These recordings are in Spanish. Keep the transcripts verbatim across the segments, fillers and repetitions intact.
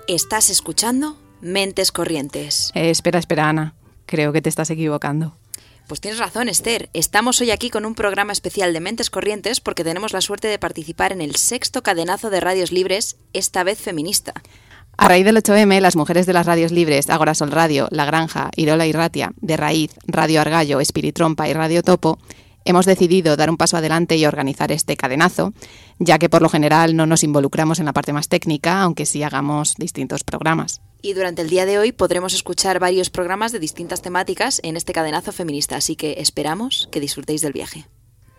Estás escuchando Mentes Corrientes. Eh, espera, espera, Ana. Creo que te estás equivocando. Pues tienes razón, Esther. Estamos hoy aquí con un programa especial de Mentes Corrientes porque tenemos la suerte de participar en el sexto cadenazo de radios libres, esta vez feminista. A raíz del ocho eme, las mujeres de las radios libres, Agora Sol Radio, La Granja, Irola y Ratia, De Raíz, Radio Argallo, Espiritrompa y Radio Topo, hemos decidido dar un paso adelante y organizar este cadenazo, ya que por lo general no nos involucramos en la parte más técnica, aunque sí hagamos distintos programas. Y durante el día de hoy podremos escuchar varios programas de distintas temáticas en este cadenazo feminista, así que esperamos que disfrutéis del viaje.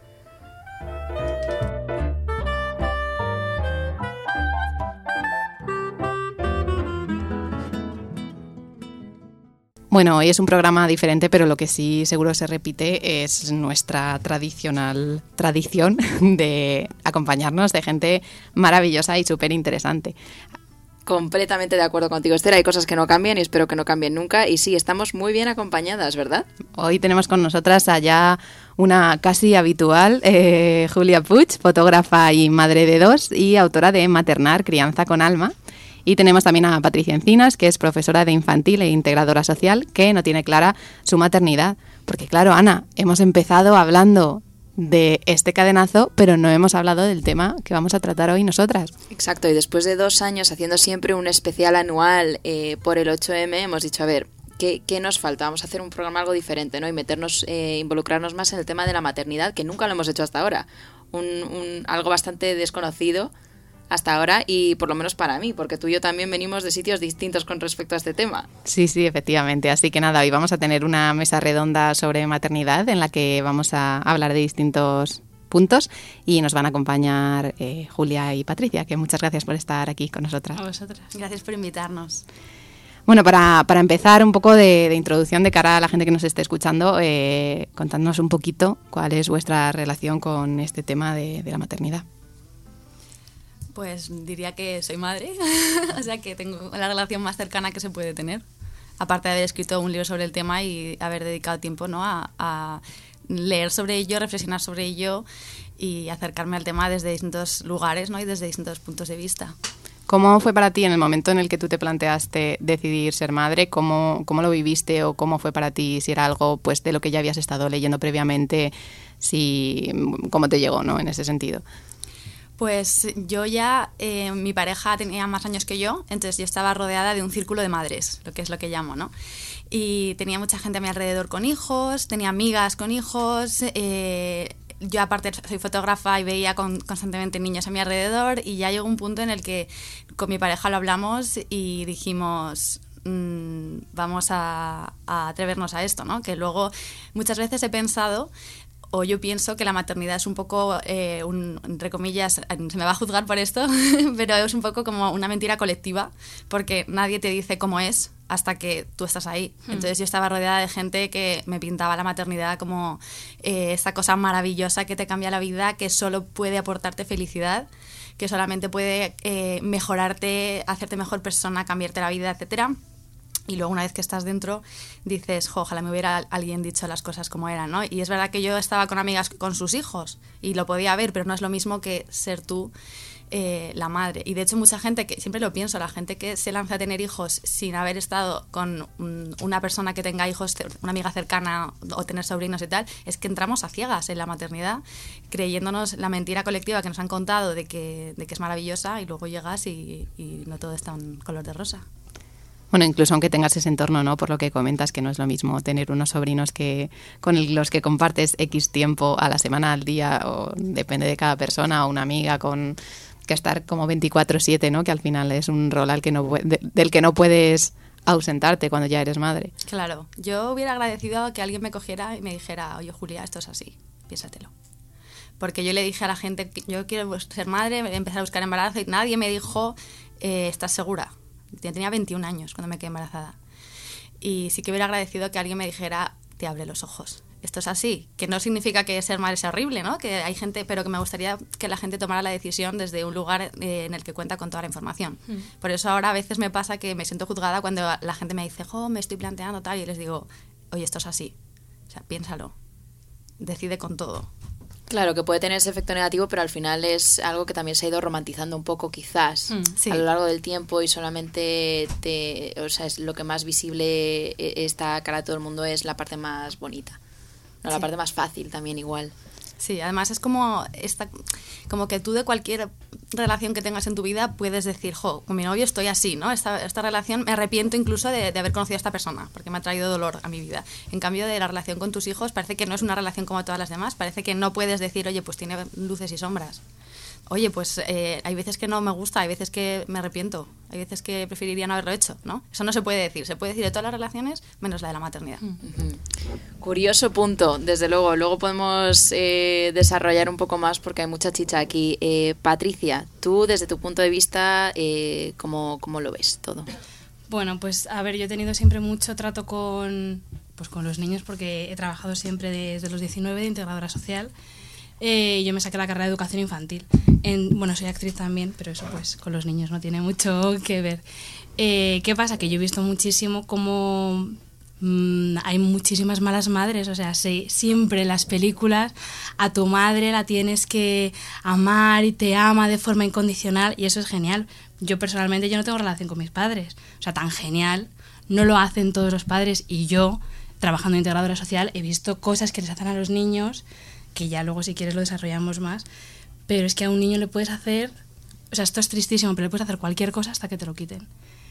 Bueno, hoy es un programa diferente, pero lo que sí seguro se repite es nuestra tradicional tradición de acompañarnos de gente maravillosa y súper interesante. Completamente de acuerdo contigo, Esther. Hay cosas que no cambian y espero que no cambien nunca. Y sí, estamos muy bien acompañadas, ¿verdad? Hoy tenemos con nosotras allá una casi habitual, eh, Julia Puig, fotógrafa y madre de dos y autora de Maternar, Crianza con Alma. Y tenemos también a Patricia Encinas, que es profesora de infantil e integradora social, que no tiene clara su maternidad. Porque claro, Ana, hemos empezado hablando de este cadenazo, pero no hemos hablado del tema que vamos a tratar hoy nosotras. Exacto, y después de dos años haciendo siempre un especial anual eh, por el ocho eme, hemos dicho, a ver, ¿qué, qué nos falta? Vamos a hacer un programa algo diferente, ¿no? Y meternos, eh, involucrarnos más en el tema de la maternidad, que nunca lo hemos hecho hasta ahora. Un, un, algo bastante desconocido hasta ahora, y por lo menos para mí, porque tú y yo también venimos de sitios distintos con respecto a este tema. Sí, sí, efectivamente. Así que nada, hoy vamos a tener una mesa redonda sobre maternidad en la que vamos a hablar de distintos puntos y nos van a acompañar eh, Julia y Patricia, que muchas gracias por estar aquí con nosotras. A vosotras. Gracias por invitarnos. Bueno, para, para empezar un poco de, de introducción de cara a la gente que nos esté escuchando, eh, contadnos un poquito cuál es vuestra relación con este tema de, de la maternidad. Pues diría que soy madre, o sea que tengo la relación más cercana que se puede tener. Aparte de haber escrito un libro sobre el tema y haber dedicado tiempo, ¿no?, a, a leer sobre ello, reflexionar sobre ello y acercarme al tema desde distintos lugares, ¿no?, y desde distintos puntos de vista. ¿Cómo fue para ti en el momento en el que tú te planteaste decidir ser madre? ¿Cómo, cómo lo viviste o cómo fue para ti? Si era algo pues de lo que ya habías estado leyendo previamente, si, ¿cómo te llegó, ¿no?, en ese sentido? Pues yo ya, eh, mi pareja tenía más años que yo, entonces yo estaba rodeada de un círculo de madres, lo que es lo que llamo, ¿no? Y tenía mucha gente a mi alrededor con hijos, tenía amigas con hijos, eh, yo aparte soy fotógrafa y veía con, constantemente niños a mi alrededor, y ya llegó un punto en el que con mi pareja lo hablamos y dijimos, mmm, vamos a, a atrevernos a esto, ¿no? Que luego muchas veces he pensado, o yo pienso que la maternidad es un poco, eh, un, entre comillas, se me va a juzgar por esto, pero es un poco como una mentira colectiva, porque nadie te dice cómo es hasta que tú estás ahí. Mm. Entonces yo estaba rodeada de gente que me pintaba la maternidad como eh, esta cosa maravillosa que te cambia la vida, que solo puede aportarte felicidad, que solamente puede eh, mejorarte, hacerte mejor persona, cambiarte la vida, etcétera. Y luego una vez que estás dentro dices, jo, ojalá me hubiera alguien dicho las cosas como eran, ¿no? Y es verdad que yo estaba con amigas con sus hijos y lo podía ver, pero no es lo mismo que ser tú eh, la madre. Y de hecho mucha gente, que siempre lo pienso, la gente que se lanza a tener hijos sin haber estado con un, una persona que tenga hijos, una amiga cercana o tener sobrinos y tal, es que entramos a ciegas en la maternidad, creyéndonos la mentira colectiva que nos han contado de que, de que es maravillosa, y luego llegas y, y no todo está en color de rosa. Bueno, incluso aunque tengas ese entorno, ¿no?, por lo que comentas, que no es lo mismo tener unos sobrinos que con el, los que compartes X tiempo a la semana, al día, o depende de cada persona, o una amiga con que estar como veinticuatro siete, ¿no?, que al final es un rol al que no, de, del que no puedes ausentarte cuando ya eres madre. Claro, yo hubiera agradecido que alguien me cogiera y me dijera, oye, Julia, esto es así, piénsatelo. Porque yo le dije a la gente, yo quiero ser madre, empezar a buscar embarazo, y nadie me dijo, eh, ¿estás segura? Tenía veintiún años cuando me quedé embarazada. Y sí que hubiera agradecido que alguien me dijera, te abre los ojos. Esto es así, que no significa que ser madre sea horrible, ¿no? Que hay gente, pero que me gustaría que la gente tomara la decisión desde un lugar eh, en el que cuenta con toda la información. Mm. Por eso ahora a veces me pasa que me siento juzgada cuando la gente me dice, jo, me estoy planteando tal, y les digo, oye, esto es así. O sea, piénsalo. Decide con todo. Claro, que puede tener ese efecto negativo, pero al final es algo que también se ha ido romantizando un poco, quizás, mm, sí. a lo largo del tiempo, y solamente te, o sea, es lo que más visible está cara a todo el mundo es la parte más bonita, no, sí. la parte más fácil también igual. Sí, además es como esta, como que tú de cualquier relación que tengas en tu vida puedes decir, jo, con mi novio estoy así, ¿no? Esta, esta relación, me arrepiento incluso de, de haber conocido a esta persona, porque me ha traído dolor a mi vida. En cambio, de la relación con tus hijos, parece que no es una relación como todas las demás, parece que no puedes decir, oye, pues tiene luces y sombras. Oye, pues eh, hay veces que no me gusta, hay veces que me arrepiento, hay veces que preferiría no haberlo hecho, ¿no? Eso no se puede decir, se puede decir de todas las relaciones menos la de la maternidad. Uh-huh. Curioso punto, desde luego. Luego podemos eh, desarrollar un poco más porque hay mucha chicha aquí. Eh, Patricia, tú desde tu punto de vista, eh, ¿cómo, cómo lo ves todo? Bueno, pues a ver, yo he tenido siempre mucho trato con, pues, con los niños porque he trabajado siempre desde los diecinueve de integradora social. Eh, yo me saqué la carrera de educación infantil. En, bueno, soy actriz también, pero eso pues con los niños no tiene mucho que ver. Eh, ¿Qué pasa? Que yo he visto muchísimo cómo mmm, hay muchísimas malas madres. O sea, sí, siempre en las películas a tu madre la tienes que amar y te ama de forma incondicional y eso es genial. Yo personalmente yo no tengo relación con mis padres. O sea, tan genial. No lo hacen todos los padres y yo, trabajando en integradora social, he visto cosas que les hacen a los niños que ya luego si quieres lo desarrollamos más, pero es que a un niño le puedes hacer, o sea, esto es tristísimo, pero le puedes hacer cualquier cosa hasta que te lo quiten.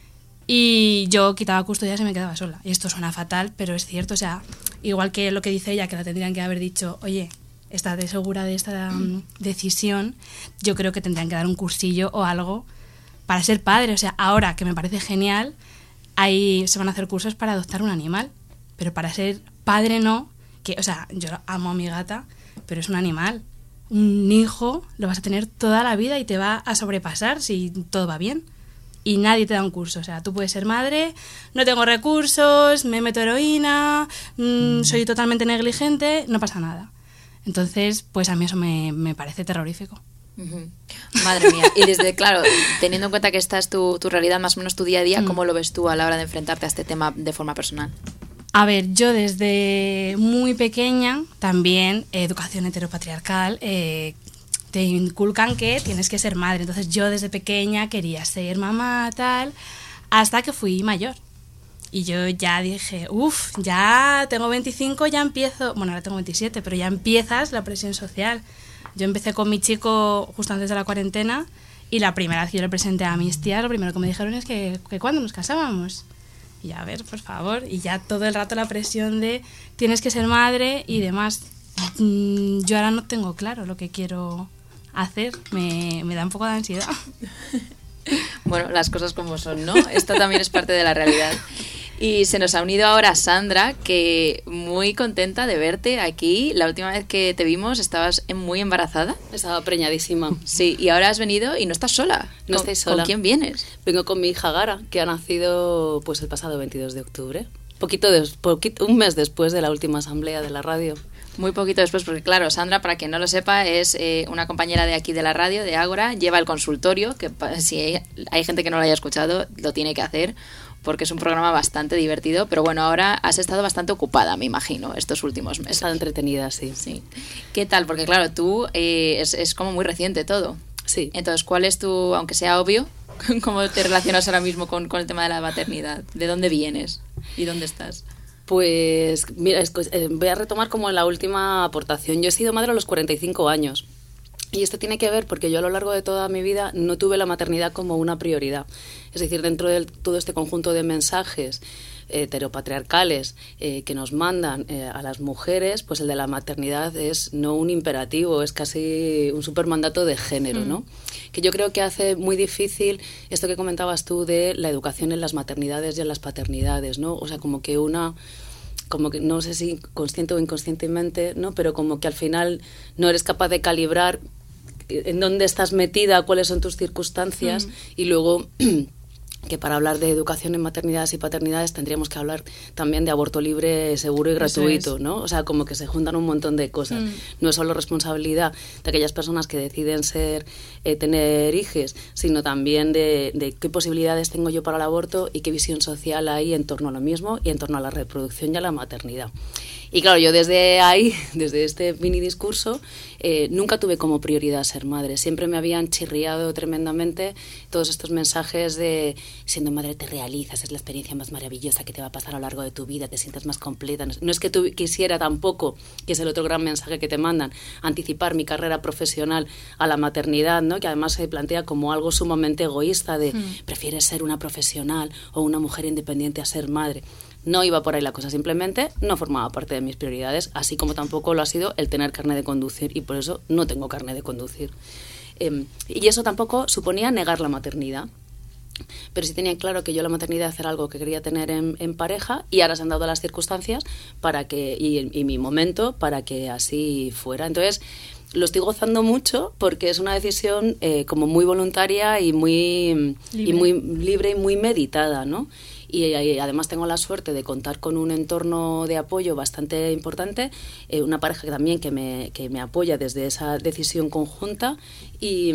Y yo quitaba custodias y me quedaba sola. Y esto suena fatal, pero es cierto, o sea, igual que lo que dice ella, que la tendrían que haber dicho, oye, ¿estás segura de esta um, decisión? Yo creo que tendrían que dar un cursillo o algo para ser padre. O sea, ahora, que me parece genial, ahí se van a hacer cursos para adoptar un animal, pero para ser padre no, que, o sea, yo amo a mi gata, pero es un animal. Un hijo lo vas a tener toda la vida y te va a sobrepasar si todo va bien. Y nadie te da un curso. O sea, tú puedes ser madre, no tengo recursos, me meto heroína, mmm, soy totalmente negligente, no pasa nada. Entonces, pues a mí eso me, me parece terrorífico. Uh-huh. Madre mía. Y desde, claro, teniendo en cuenta que esta es tu, tu realidad, más o menos tu día a día, mm. ¿cómo lo ves tú a la hora de enfrentarte a este tema de forma personal? A ver, yo desde muy pequeña, también eh, educación heteropatriarcal, eh, te inculcan que tienes que ser madre. Entonces yo desde pequeña quería ser mamá, tal, hasta que fui mayor. Y yo ya dije, uff, ya tengo veinticinco, ya empiezo, bueno, ahora tengo veintisiete, pero ya empiezas la presión social. Yo empecé con mi chico justo antes de la cuarentena y la primera vez que yo le presenté a mis tías, lo primero que me dijeron es que, que ¿cuándo nos casábamos? Y a ver, por favor, y ya todo el rato la presión de tienes que ser madre y demás. Mm, yo ahora no tengo claro lo que quiero hacer, me, me da un poco de ansiedad. Bueno, las cosas como son, ¿no? Esto también es parte de la realidad. Y se nos ha unido ahora Sandra, que muy contenta de verte aquí. La última vez que te vimos estabas muy embarazada. Estaba preñadísima. Sí, y ahora has venido y no estás sola. No estoy sola. ¿Con quién vienes? Vengo con mi hija Gara, que ha nacido pues el pasado veintidós de octubre. Poquito des, poquito, un mes después de la última asamblea de la radio. Muy poquito después, porque claro, Sandra, para quien no lo sepa, es eh, una compañera de aquí de la radio, de Ágora, lleva el consultorio, que si hay, hay gente que no lo haya escuchado, lo tiene que hacer, porque es un programa bastante divertido, pero bueno, ahora has estado bastante ocupada, me imagino, estos últimos meses. He estado entretenida, sí. sí. ¿Qué tal? Porque claro, tú eh, es, es como muy reciente todo. Sí. Entonces, ¿cuál es tu, aunque sea obvio, cómo te relacionas ahora mismo con, con el tema de la maternidad? ¿De dónde vienes y dónde estás? Pues mira, es, eh, voy a retomar como la última aportación. Yo he sido madre a los cuarenta y cinco años. Y esto tiene que ver porque yo a lo largo de toda mi vida no tuve la maternidad como una prioridad. Es decir, dentro de todo este conjunto de mensajes heteropatriarcales eh, que nos mandan eh, a las mujeres, pues el de la maternidad es no un imperativo, es casi un supermandato de género, mm. ¿no? Que yo creo que hace muy difícil esto que comentabas tú de la educación en las maternidades y en las paternidades, ¿no? O sea, como que una... como que no sé si consciente o inconscientemente, ¿no? Pero como que al final no eres capaz de calibrar en dónde estás metida, cuáles son tus circunstancias, mm. y luego que para hablar de educación en maternidades y paternidades tendríamos que hablar también de aborto libre, seguro y gratuito, ¿no? O sea, como que se juntan un montón de cosas. Mm. No es solo responsabilidad de aquellas personas que deciden ser, eh, tener hijos, sino también de, de qué posibilidades tengo yo para el aborto y qué visión social hay en torno a lo mismo y en torno a la reproducción y a la maternidad. Y claro, yo desde ahí, desde este mini discurso, eh, nunca tuve como prioridad ser madre. Siempre me habían chirriado tremendamente todos estos mensajes de siendo madre te realizas, es la experiencia más maravillosa que te va a pasar a lo largo de tu vida, te sientes más completa. No es que tú quisiera tampoco, que es el otro gran mensaje que te mandan, anticipar mi carrera profesional a la maternidad, ¿no? Que además se plantea como algo sumamente egoísta de mm. prefieres ser una profesional o una mujer independiente a ser madre. No iba por ahí la cosa, simplemente no formaba parte de mis prioridades, así como tampoco lo ha sido el tener carnet de conducir, y por eso no tengo carnet de conducir. Eh, y eso tampoco suponía negar la maternidad, pero sí tenía claro que yo la maternidad era algo que quería tener en, en pareja, y ahora se han dado las circunstancias para que y, y mi momento para que así fuera. Entonces, lo estoy gozando mucho porque es una decisión eh, como muy voluntaria y muy libre. y muy libre y muy meditada, ¿no? Y, y además tengo la suerte de contar con un entorno de apoyo bastante importante, eh, una pareja que también que me, que me apoya desde esa decisión conjunta y,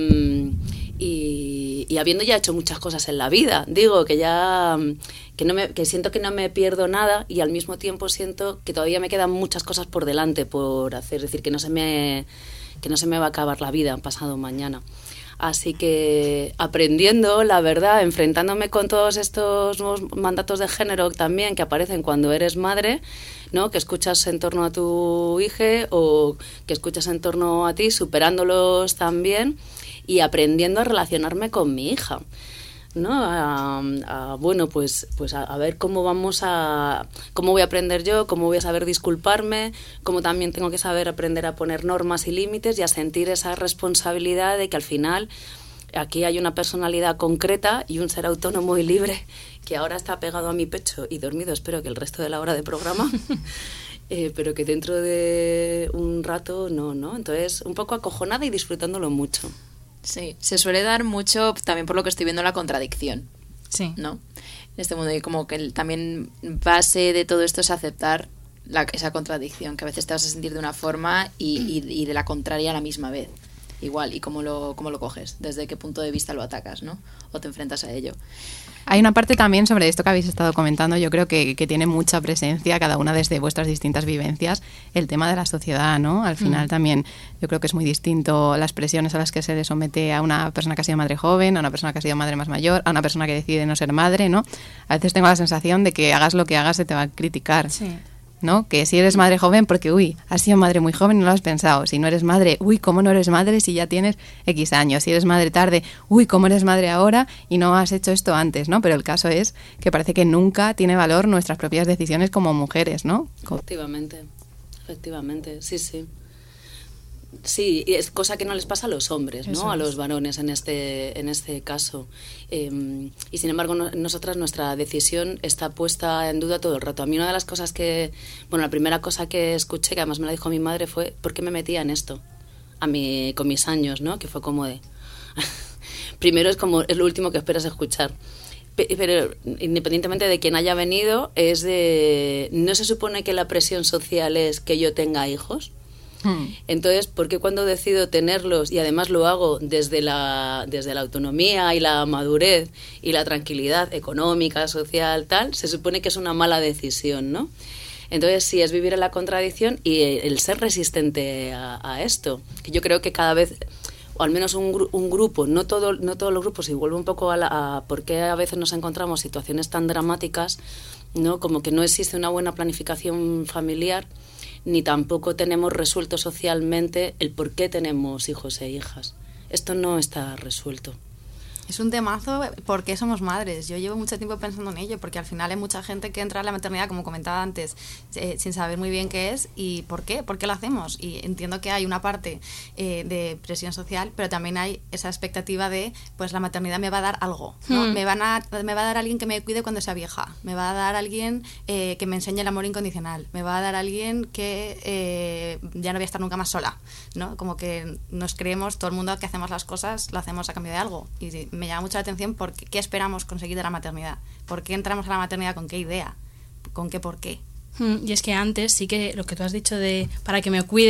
y, y habiendo ya hecho muchas cosas en la vida, digo que ya que, no me, que siento que no me pierdo nada, y al mismo tiempo siento que todavía me quedan muchas cosas por delante por hacer, es decir, que no se me, que no se me va a acabar la vida pasado mañana. Así que aprendiendo, la verdad, enfrentándome con todos estos nuevos mandatos de género también que aparecen cuando eres madre, ¿no? Que escuchas en torno a tu hija o que escuchas en torno a ti, superándolos también y aprendiendo a relacionarme con mi hija, ¿no? A, a, bueno, pues, pues a, a ver cómo vamos a... cómo voy a aprender yo, cómo voy a saber disculparme, cómo también tengo que saber aprender a poner normas y límites y a sentir esa responsabilidad de que al final aquí hay una personalidad concreta y un ser autónomo y libre que ahora está pegado a mi pecho y dormido, espero que el resto de la hora de programa, eh, pero que dentro de un rato no, ¿no? Entonces, un poco acojonada y disfrutándolo mucho. Sí, se suele dar mucho, también por lo que estoy viendo, la contradicción. Sí. ¿No? En este mundo, y como que el, también base de todo esto es aceptar la, esa contradicción, que a veces te vas a sentir de una forma y, y, y de la contraria a la misma vez. Igual, y cómo lo, cómo lo coges, desde qué punto de vista lo atacas, ¿no? O te enfrentas a ello. Hay una parte también sobre esto que habéis estado comentando, yo creo que, que tiene mucha presencia, cada una desde vuestras distintas vivencias, el tema de la sociedad, ¿no? Al final mm. también yo creo que es muy distinto las presiones a las que se le somete a una persona que ha sido madre joven, a una persona que ha sido madre más mayor, a una persona que decide no ser madre, ¿no? A veces tengo la sensación de que hagas lo que hagas se te va a criticar. Sí. ¿No? Que si eres madre joven, porque, uy, has sido madre muy joven y no lo has pensado. Si no eres madre, uy, ¿cómo no eres madre si ya tienes X años? Si eres madre tarde, uy, ¿cómo eres madre ahora y no has hecho esto antes, ¿no? Pero el caso es que parece que nunca tiene valor nuestras propias decisiones como mujeres, ¿no? Efectivamente, efectivamente, sí, sí. Sí, y es cosa que no les pasa a los hombres, ¿no? Eso a los varones en este en este caso. Eh, y sin embargo, no, nosotras, nuestra decisión está puesta en duda todo el rato. A mí una de las cosas que... Bueno, la primera cosa que escuché, que además me la dijo mi madre, fue ¿por qué me metía en esto? A mí, con mis años, ¿no? Que fue como de... Primero es como... Es lo último que esperas escuchar. Pero independientemente de quién haya venido, es de... ¿No se supone que la presión social es que yo tenga hijos? Entonces, ¿por qué cuando decido tenerlos y además lo hago desde la, desde la autonomía y la madurez y la tranquilidad económica, social, tal, se supone que es una mala decisión, ¿no? Entonces, sí, es vivir en la contradicción y el ser resistente a, a esto, que yo creo que cada vez, o al menos un, un grupo, no, todo, no todos los grupos, y vuelvo un poco a, la, a por qué a veces nos encontramos situaciones tan dramáticas, ¿no? Como que no existe una buena planificación familiar, ni tampoco tenemos resuelto socialmente el por qué tenemos hijos e hijas. Esto no está resuelto. Es un temazo porque somos madres. Yo llevo mucho tiempo pensando en ello porque al final hay mucha gente que entra a la maternidad, como comentaba antes, eh, sin saber muy bien qué es y por qué, por qué lo hacemos. Y entiendo que hay una parte eh, de presión social, pero también hay esa expectativa de, pues la maternidad me va a dar algo, ¿no? Hmm. Me, van a, me va a dar alguien que me cuide cuando sea vieja, me va a dar alguien eh, que me enseñe el amor incondicional, me va a dar alguien que eh, ya no voy a estar nunca más sola, ¿no? Como que nos creemos, todo el mundo que hacemos las cosas, lo hacemos a cambio de algo. Y me llama mucho la atención porque qué esperamos conseguir de la maternidad, por qué entramos a la maternidad, con qué idea, con qué por qué. Y es que antes sí que lo que tú has dicho de para que me cuiden,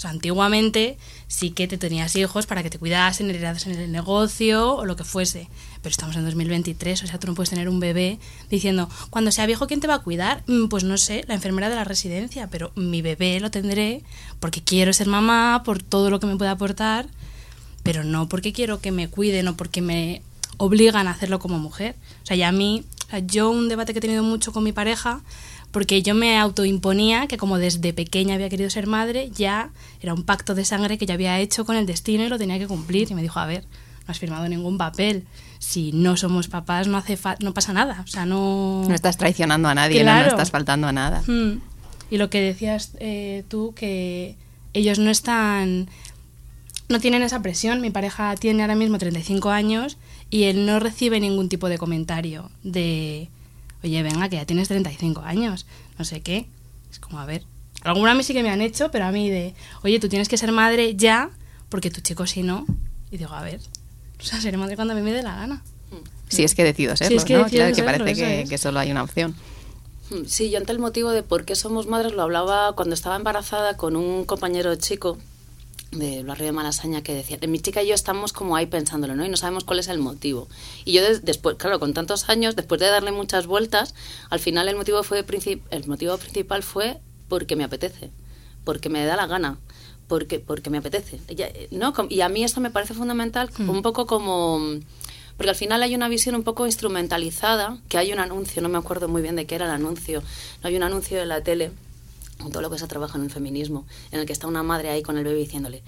sea, antiguamente sí que te tenías hijos para que te cuidasen, heredasen el negocio o lo que fuese. Pero estamos en dos mil veintitrés, o sea, tú no puedes tener un bebé diciendo, cuando sea viejo, ¿quién te va a cuidar? Pues no sé, la enfermera de la residencia, pero mi bebé lo tendré porque quiero ser mamá, por todo lo que me pueda aportar, pero no porque quiero que me cuiden o porque me obligan a hacerlo como mujer. O sea, y a mí, o sea, yo un debate que he tenido mucho con mi pareja, porque yo me autoimponía que como desde pequeña había querido ser madre, ya era un pacto de sangre que yo había hecho con el destino y lo tenía que cumplir. Y me dijo, a ver, no has firmado ningún papel. Si no somos papás, no hace fa- no pasa nada. O sea, no... No estás traicionando a nadie, Claro. no, no estás faltando a nada. Mm. Y lo que decías eh, tú, que ellos no están... no tienen esa presión. Mi pareja tiene ahora mismo treinta y cinco años y él no recibe ningún tipo de comentario de... oye, venga, que ya tienes treinta y cinco años, no sé qué. Es como, a ver, alguna a mí sí que me han hecho, pero a mí de, oye, tú tienes que ser madre ya, porque tu chico si no. Y digo, a ver, o sea, seré madre cuando a mí me dé la gana. Si es que decido serlo, Si es que ¿no? decido Claro, que serlo, parece eso que, es. que solo hay una opción. Sí, yo ante el motivo de por qué somos madres lo hablaba cuando estaba embarazada con un compañero chico de Barrio de Malasaña que decía, mi chica y yo estamos como ahí pensándolo, ¿no? Y no sabemos cuál es el motivo. Y yo des, después, claro, con tantos años, después de darle muchas vueltas, al final el motivo fue princip- el motivo principal fue porque me apetece, porque me da la gana, porque porque me apetece. Y, ¿no? Y a mí esto me parece fundamental, mm. un poco como... porque al final hay una visión un poco instrumentalizada, que hay un anuncio, no me acuerdo muy bien de qué era el anuncio, no hay un anuncio de la tele, todo lo que se trabaja en el feminismo, en el que está una madre ahí con el bebé diciéndole,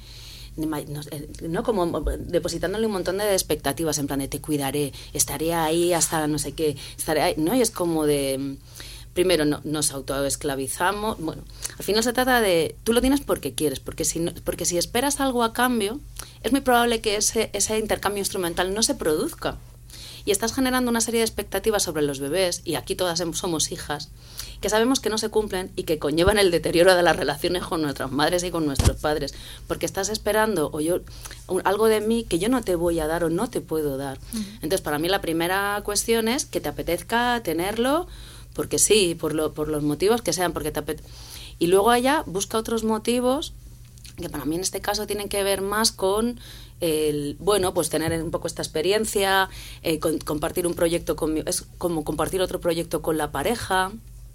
no, como depositándole un montón de expectativas, en plan de te cuidaré, estaré ahí hasta no sé qué, estaré ahí, ¿no? Y es como de, primero no, nos autoesclavizamos, bueno, al final se trata de, tú lo tienes porque quieres, porque si, no, porque si esperas algo a cambio, es muy probable que ese, ese intercambio instrumental no se produzca. Y estás generando una serie de expectativas sobre los bebés, y aquí todas somos hijas, que sabemos que no se cumplen y que conllevan el deterioro de las relaciones con nuestras madres y con nuestros padres, porque estás esperando o yo un, algo de mí que yo no te voy a dar o no te puedo dar. Uh-huh. Entonces, para mí la primera cuestión es que te apetezca tenerlo, porque sí, por, lo, por los motivos que sean, porque te apetezca. Y luego allá busca otros motivos que para mí en este caso tienen que ver más con el, bueno, pues tener un poco esta experiencia, eh, con, compartir un proyecto con mi, es como compartir otro proyecto con la pareja.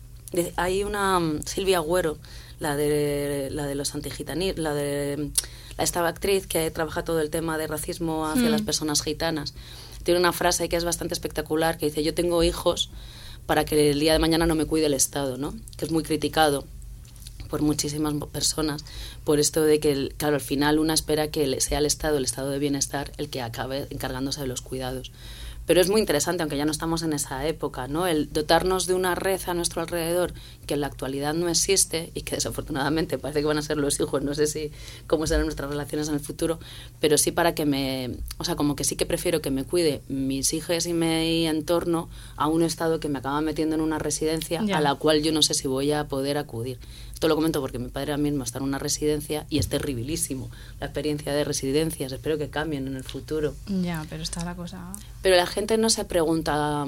Hay una Silvia Agüero, la de la de los antigitanismos, la de la esta actriz que trabaja todo el tema de racismo hacia mm. las personas gitanas. Tiene una frase que es bastante espectacular que dice: yo tengo hijos para que el día de mañana no me cuide el Estado, ¿no? Que es muy criticado por muchísimas personas, por esto de que, claro, al final una espera que sea el Estado, el Estado de bienestar, el que acabe encargándose de los cuidados. Pero es muy interesante, aunque ya no estamos en esa época, ¿no? El dotarnos de una red a nuestro alrededor que en la actualidad no existe y que desafortunadamente parece que van a ser los hijos, no sé si cómo serán nuestras relaciones en el futuro, pero sí para que me... O sea, como que sí que prefiero que me cuide mis hijos y mi entorno a un estado que me acaba metiendo en una residencia ya. A la cual yo no sé si voy a poder acudir. Esto lo comento porque mi padre ahora mismo está en una residencia y es terribilísimo la experiencia de residencias. Espero que cambien en el futuro. Ya, pero está la cosa... Pero la gente no se pregunta,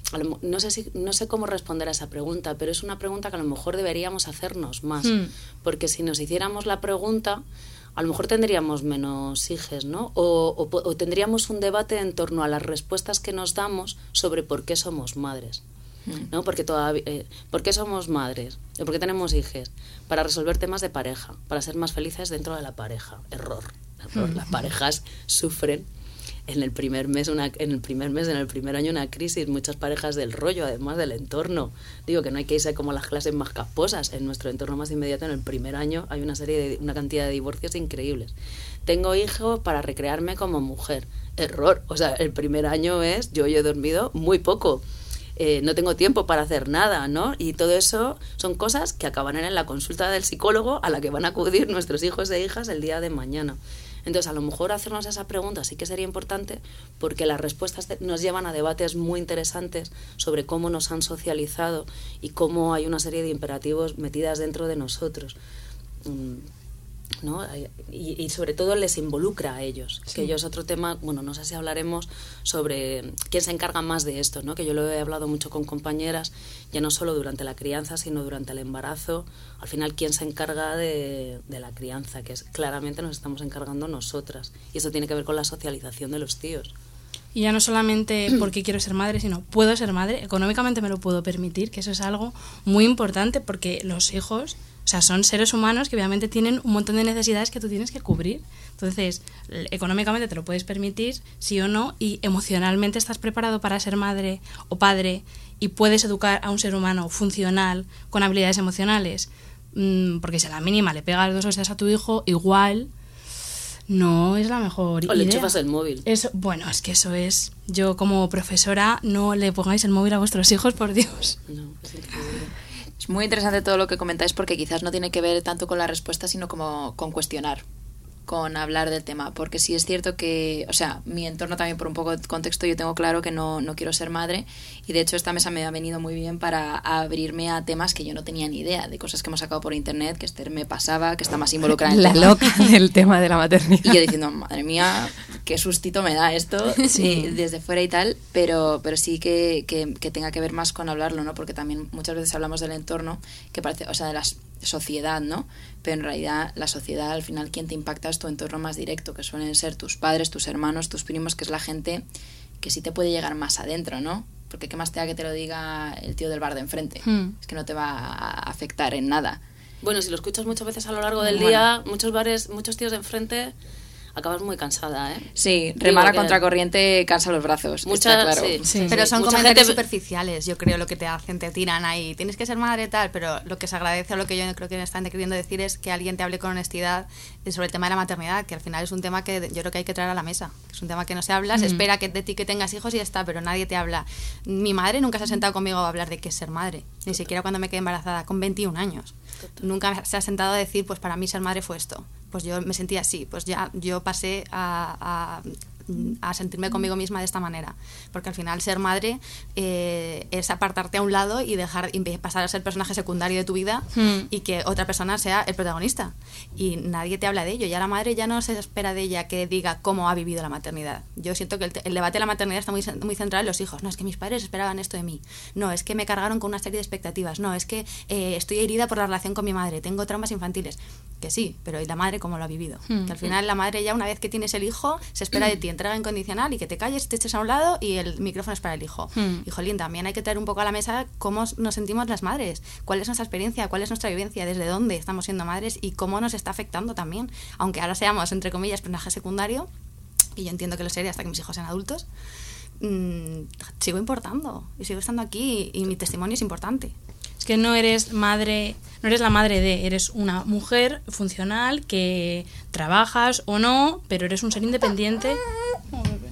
no sé si, no sé cómo responder a esa pregunta, pero es una pregunta que a lo mejor deberíamos hacernos más. Mm. Porque si nos hiciéramos la pregunta, a lo mejor tendríamos menos hijos, ¿no? O, o, o tendríamos un debate en torno a las respuestas que nos damos sobre por qué somos madres. ¿No? Porque todavía, eh, ¿por qué somos madres? ¿Por qué tenemos hijos? Para resolver temas de pareja, para ser más felices dentro de la pareja. Error, error. Las parejas sufren en el primer mes, una, en el primer mes, en el primer año una crisis. Muchas parejas del rollo, además del entorno. Digo que no hay que irse como las clases más casposas. En nuestro entorno más inmediato, en el primer año, hay una serie de, una cantidad de divorcios increíbles. Tengo hijos para recrearme como mujer. Error. O sea, el primer año es, yo, yo he dormido muy poco. Eh, no tengo tiempo para hacer nada, ¿no? Y todo eso son cosas que acaban en la consulta del psicólogo a la que van a acudir nuestros hijos e hijas el día de mañana. Entonces, a lo mejor hacernos esa pregunta sí que sería importante, porque las respuestas nos llevan a debates muy interesantes sobre cómo nos han socializado y cómo hay una serie de imperativos metidas dentro de nosotros. ¿no? Y, y sobre todo les involucra a ellos, Sí. que yo es otro tema, bueno, no sé si hablaremos sobre quién se encarga más de esto, ¿no? Que yo lo he hablado mucho con compañeras, ya no solo durante la crianza, sino durante el embarazo, al final quién se encarga de, de la crianza, que es claramente nos estamos encargando nosotras, y eso tiene que ver con la socialización de los tíos. Y ya no solamente porque quiero ser madre, sino puedo ser madre, económicamente me lo puedo permitir, que eso es algo muy importante porque los hijos, o sea, son seres humanos que obviamente tienen un montón de necesidades que tú tienes que cubrir. Entonces, económicamente te lo puedes permitir, sí o no, y emocionalmente estás preparado para ser madre o padre y puedes educar a un ser humano funcional con habilidades emocionales. Mm, porque si a la mínima le pegas dos hostias a tu hijo, igual no es la mejor idea. O le enchufas el móvil. Eso, bueno, es que eso es... Yo como profesora, no le pongáis el móvil a vuestros hijos, por Dios. No, es increíble. Es muy interesante todo lo que comentáis porque quizás no tiene que ver tanto con la respuesta, sino como con cuestionar, con hablar del tema. Porque sí es cierto que, o sea, mi entorno también por un poco de contexto, yo tengo claro que no, no quiero ser madre y de hecho esta mesa me ha venido muy bien para abrirme a temas que yo no tenía ni idea, de cosas que hemos sacado por internet, que Esther me pasaba, que está más involucrada en el La tema. loca del tema de la maternidad. Y yo diciendo, madre mía, qué sustito me da esto sí, desde fuera y tal, pero, pero sí que, que, que tenga que ver más con hablarlo, ¿no? Porque también muchas veces hablamos del entorno, que parece, o sea, de la sociedad, ¿no? Pero en realidad la sociedad, al final, quien te impacta es tu entorno más directo, que suelen ser tus padres, tus hermanos, tus primos, que es la gente que sí te puede llegar más adentro, ¿no? Porque qué más te da que te lo diga el tío del bar de enfrente. Hmm. Es que no te va a afectar en nada. Bueno, si lo escuchas muchas veces a lo largo del Bueno. día, muchos bares, muchos tíos de enfrente, acabas muy cansada, ¿eh? Sí, remar a que- contracorriente cansa los brazos. Muchas, está claro. sí, Sí. Pero son Mucha comentarios gente- superficiales, yo creo, lo que te hacen, te tiran ahí. Tienes que ser madre tal, pero lo que se agradece o lo que yo creo que me están queriendo decir es que alguien te hable con honestidad sobre el tema de la maternidad, que al final es un tema que yo creo que hay que traer a la mesa. Es un tema que no se habla, se espera que de ti que tengas hijos y ya está, pero nadie te habla. Mi madre nunca se ha sentado conmigo a hablar de qué es ser madre, ni siquiera cuando me quedé embarazada, con veintiún años. Nunca se ha sentado a decir, pues para mí ser madre fue esto. Pues yo me sentía así, pues ya yo pasé a, a, a sentirme conmigo misma de esta manera, porque al final ser madre eh, es apartarte a un lado y dejar y pasar a ser personaje secundario de tu vida Hmm. y que otra persona sea el protagonista, y nadie te habla de ello. Ya la madre ya no se espera de ella que diga cómo ha vivido la maternidad. Yo siento que el, el debate de la maternidad está muy, muy centrado en los hijos. No, es que mis padres esperaban esto de mí, no, es que me cargaron con una serie de expectativas, no, es que eh, estoy herida por la relación con mi madre, tengo traumas infantiles. Que sí, pero ¿y la madre cómo lo ha vivido? Hmm. Que al final la madre ya una vez que tienes el hijo se espera de ti entrega incondicional y que te calles, te eches a un lado y el micrófono es para el hijo. Hmm. Y jolín, también hay que traer un poco a la mesa cómo nos sentimos las madres, cuál es nuestra experiencia, cuál es nuestra vivencia, desde dónde estamos siendo madres y cómo nos está afectando también, aunque ahora seamos, entre comillas, personaje secundario, y yo entiendo que lo seré hasta que mis hijos sean adultos, mmm, sigo importando y sigo estando aquí y, y mi testimonio es importante. Es que no eres madre, no eres la madre de, eres una mujer funcional que trabajas o no, pero eres un ser independiente. Oh, bebé.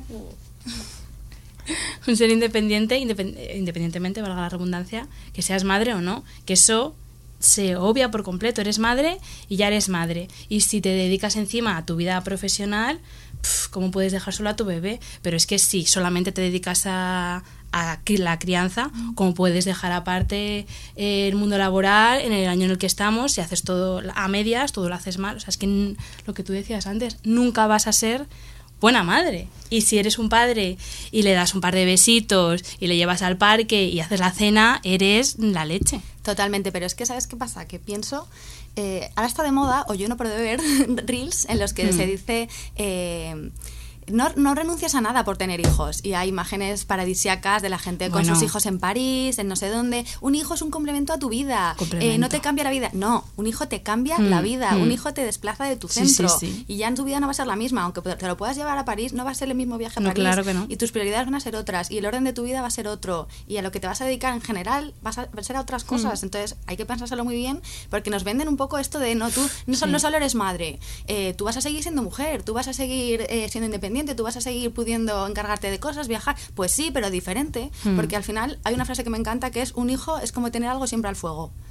Un ser independiente, independ- independientemente, valga la redundancia, que seas madre o no, que eso se obvia por completo. Eres madre y ya eres madre. Y si te dedicas encima a tu vida profesional, pf, ¿cómo puedes dejar solo a tu bebé? Pero es que si solamente te dedicas a, a cri- la crianza, ¿cómo puedes dejar aparte eh, el mundo laboral en el año en el que estamos? Si haces todo a medias, todo lo haces mal. O sea, es que n- lo que tú decías antes, nunca vas a ser buena madre. Y si eres un padre y le das un par de besitos y le llevas al parque y haces la cena, eres la leche. Totalmente, pero es que ¿sabes qué pasa? Que pienso, eh, ahora está de moda, o yo no puedo ver reels en los que Hmm. se dice... Eh, no, no renuncias a nada por tener hijos, y hay imágenes paradisíacas de la gente con Bueno. sus hijos en París, en no sé dónde. Un hijo es un complemento a tu vida, Complemento. eh, no te cambia la vida. No, un hijo te cambia Mm, la vida, mm. un hijo te desplaza de tu Sí, centro, sí, sí. y ya en tu vida no va a ser la misma, aunque te lo puedas llevar a París, no va a ser el mismo viaje a No, París, claro que no. y tus prioridades van a ser otras, y el orden de tu vida va a ser otro, y a lo que te vas a dedicar en general vas a, va a ser a otras cosas. Entonces hay que pensárselo muy bien, porque nos venden un poco esto de no, tú no, Sí. solo, no solo eres madre, eh, tú vas a seguir siendo mujer, tú vas a seguir eh, siendo independiente, tú vas a seguir pudiendo encargarte de cosas, viajar. Pues sí, pero diferente, Hmm. porque al final hay una frase que me encanta que es: un hijo es como tener algo siempre al fuego.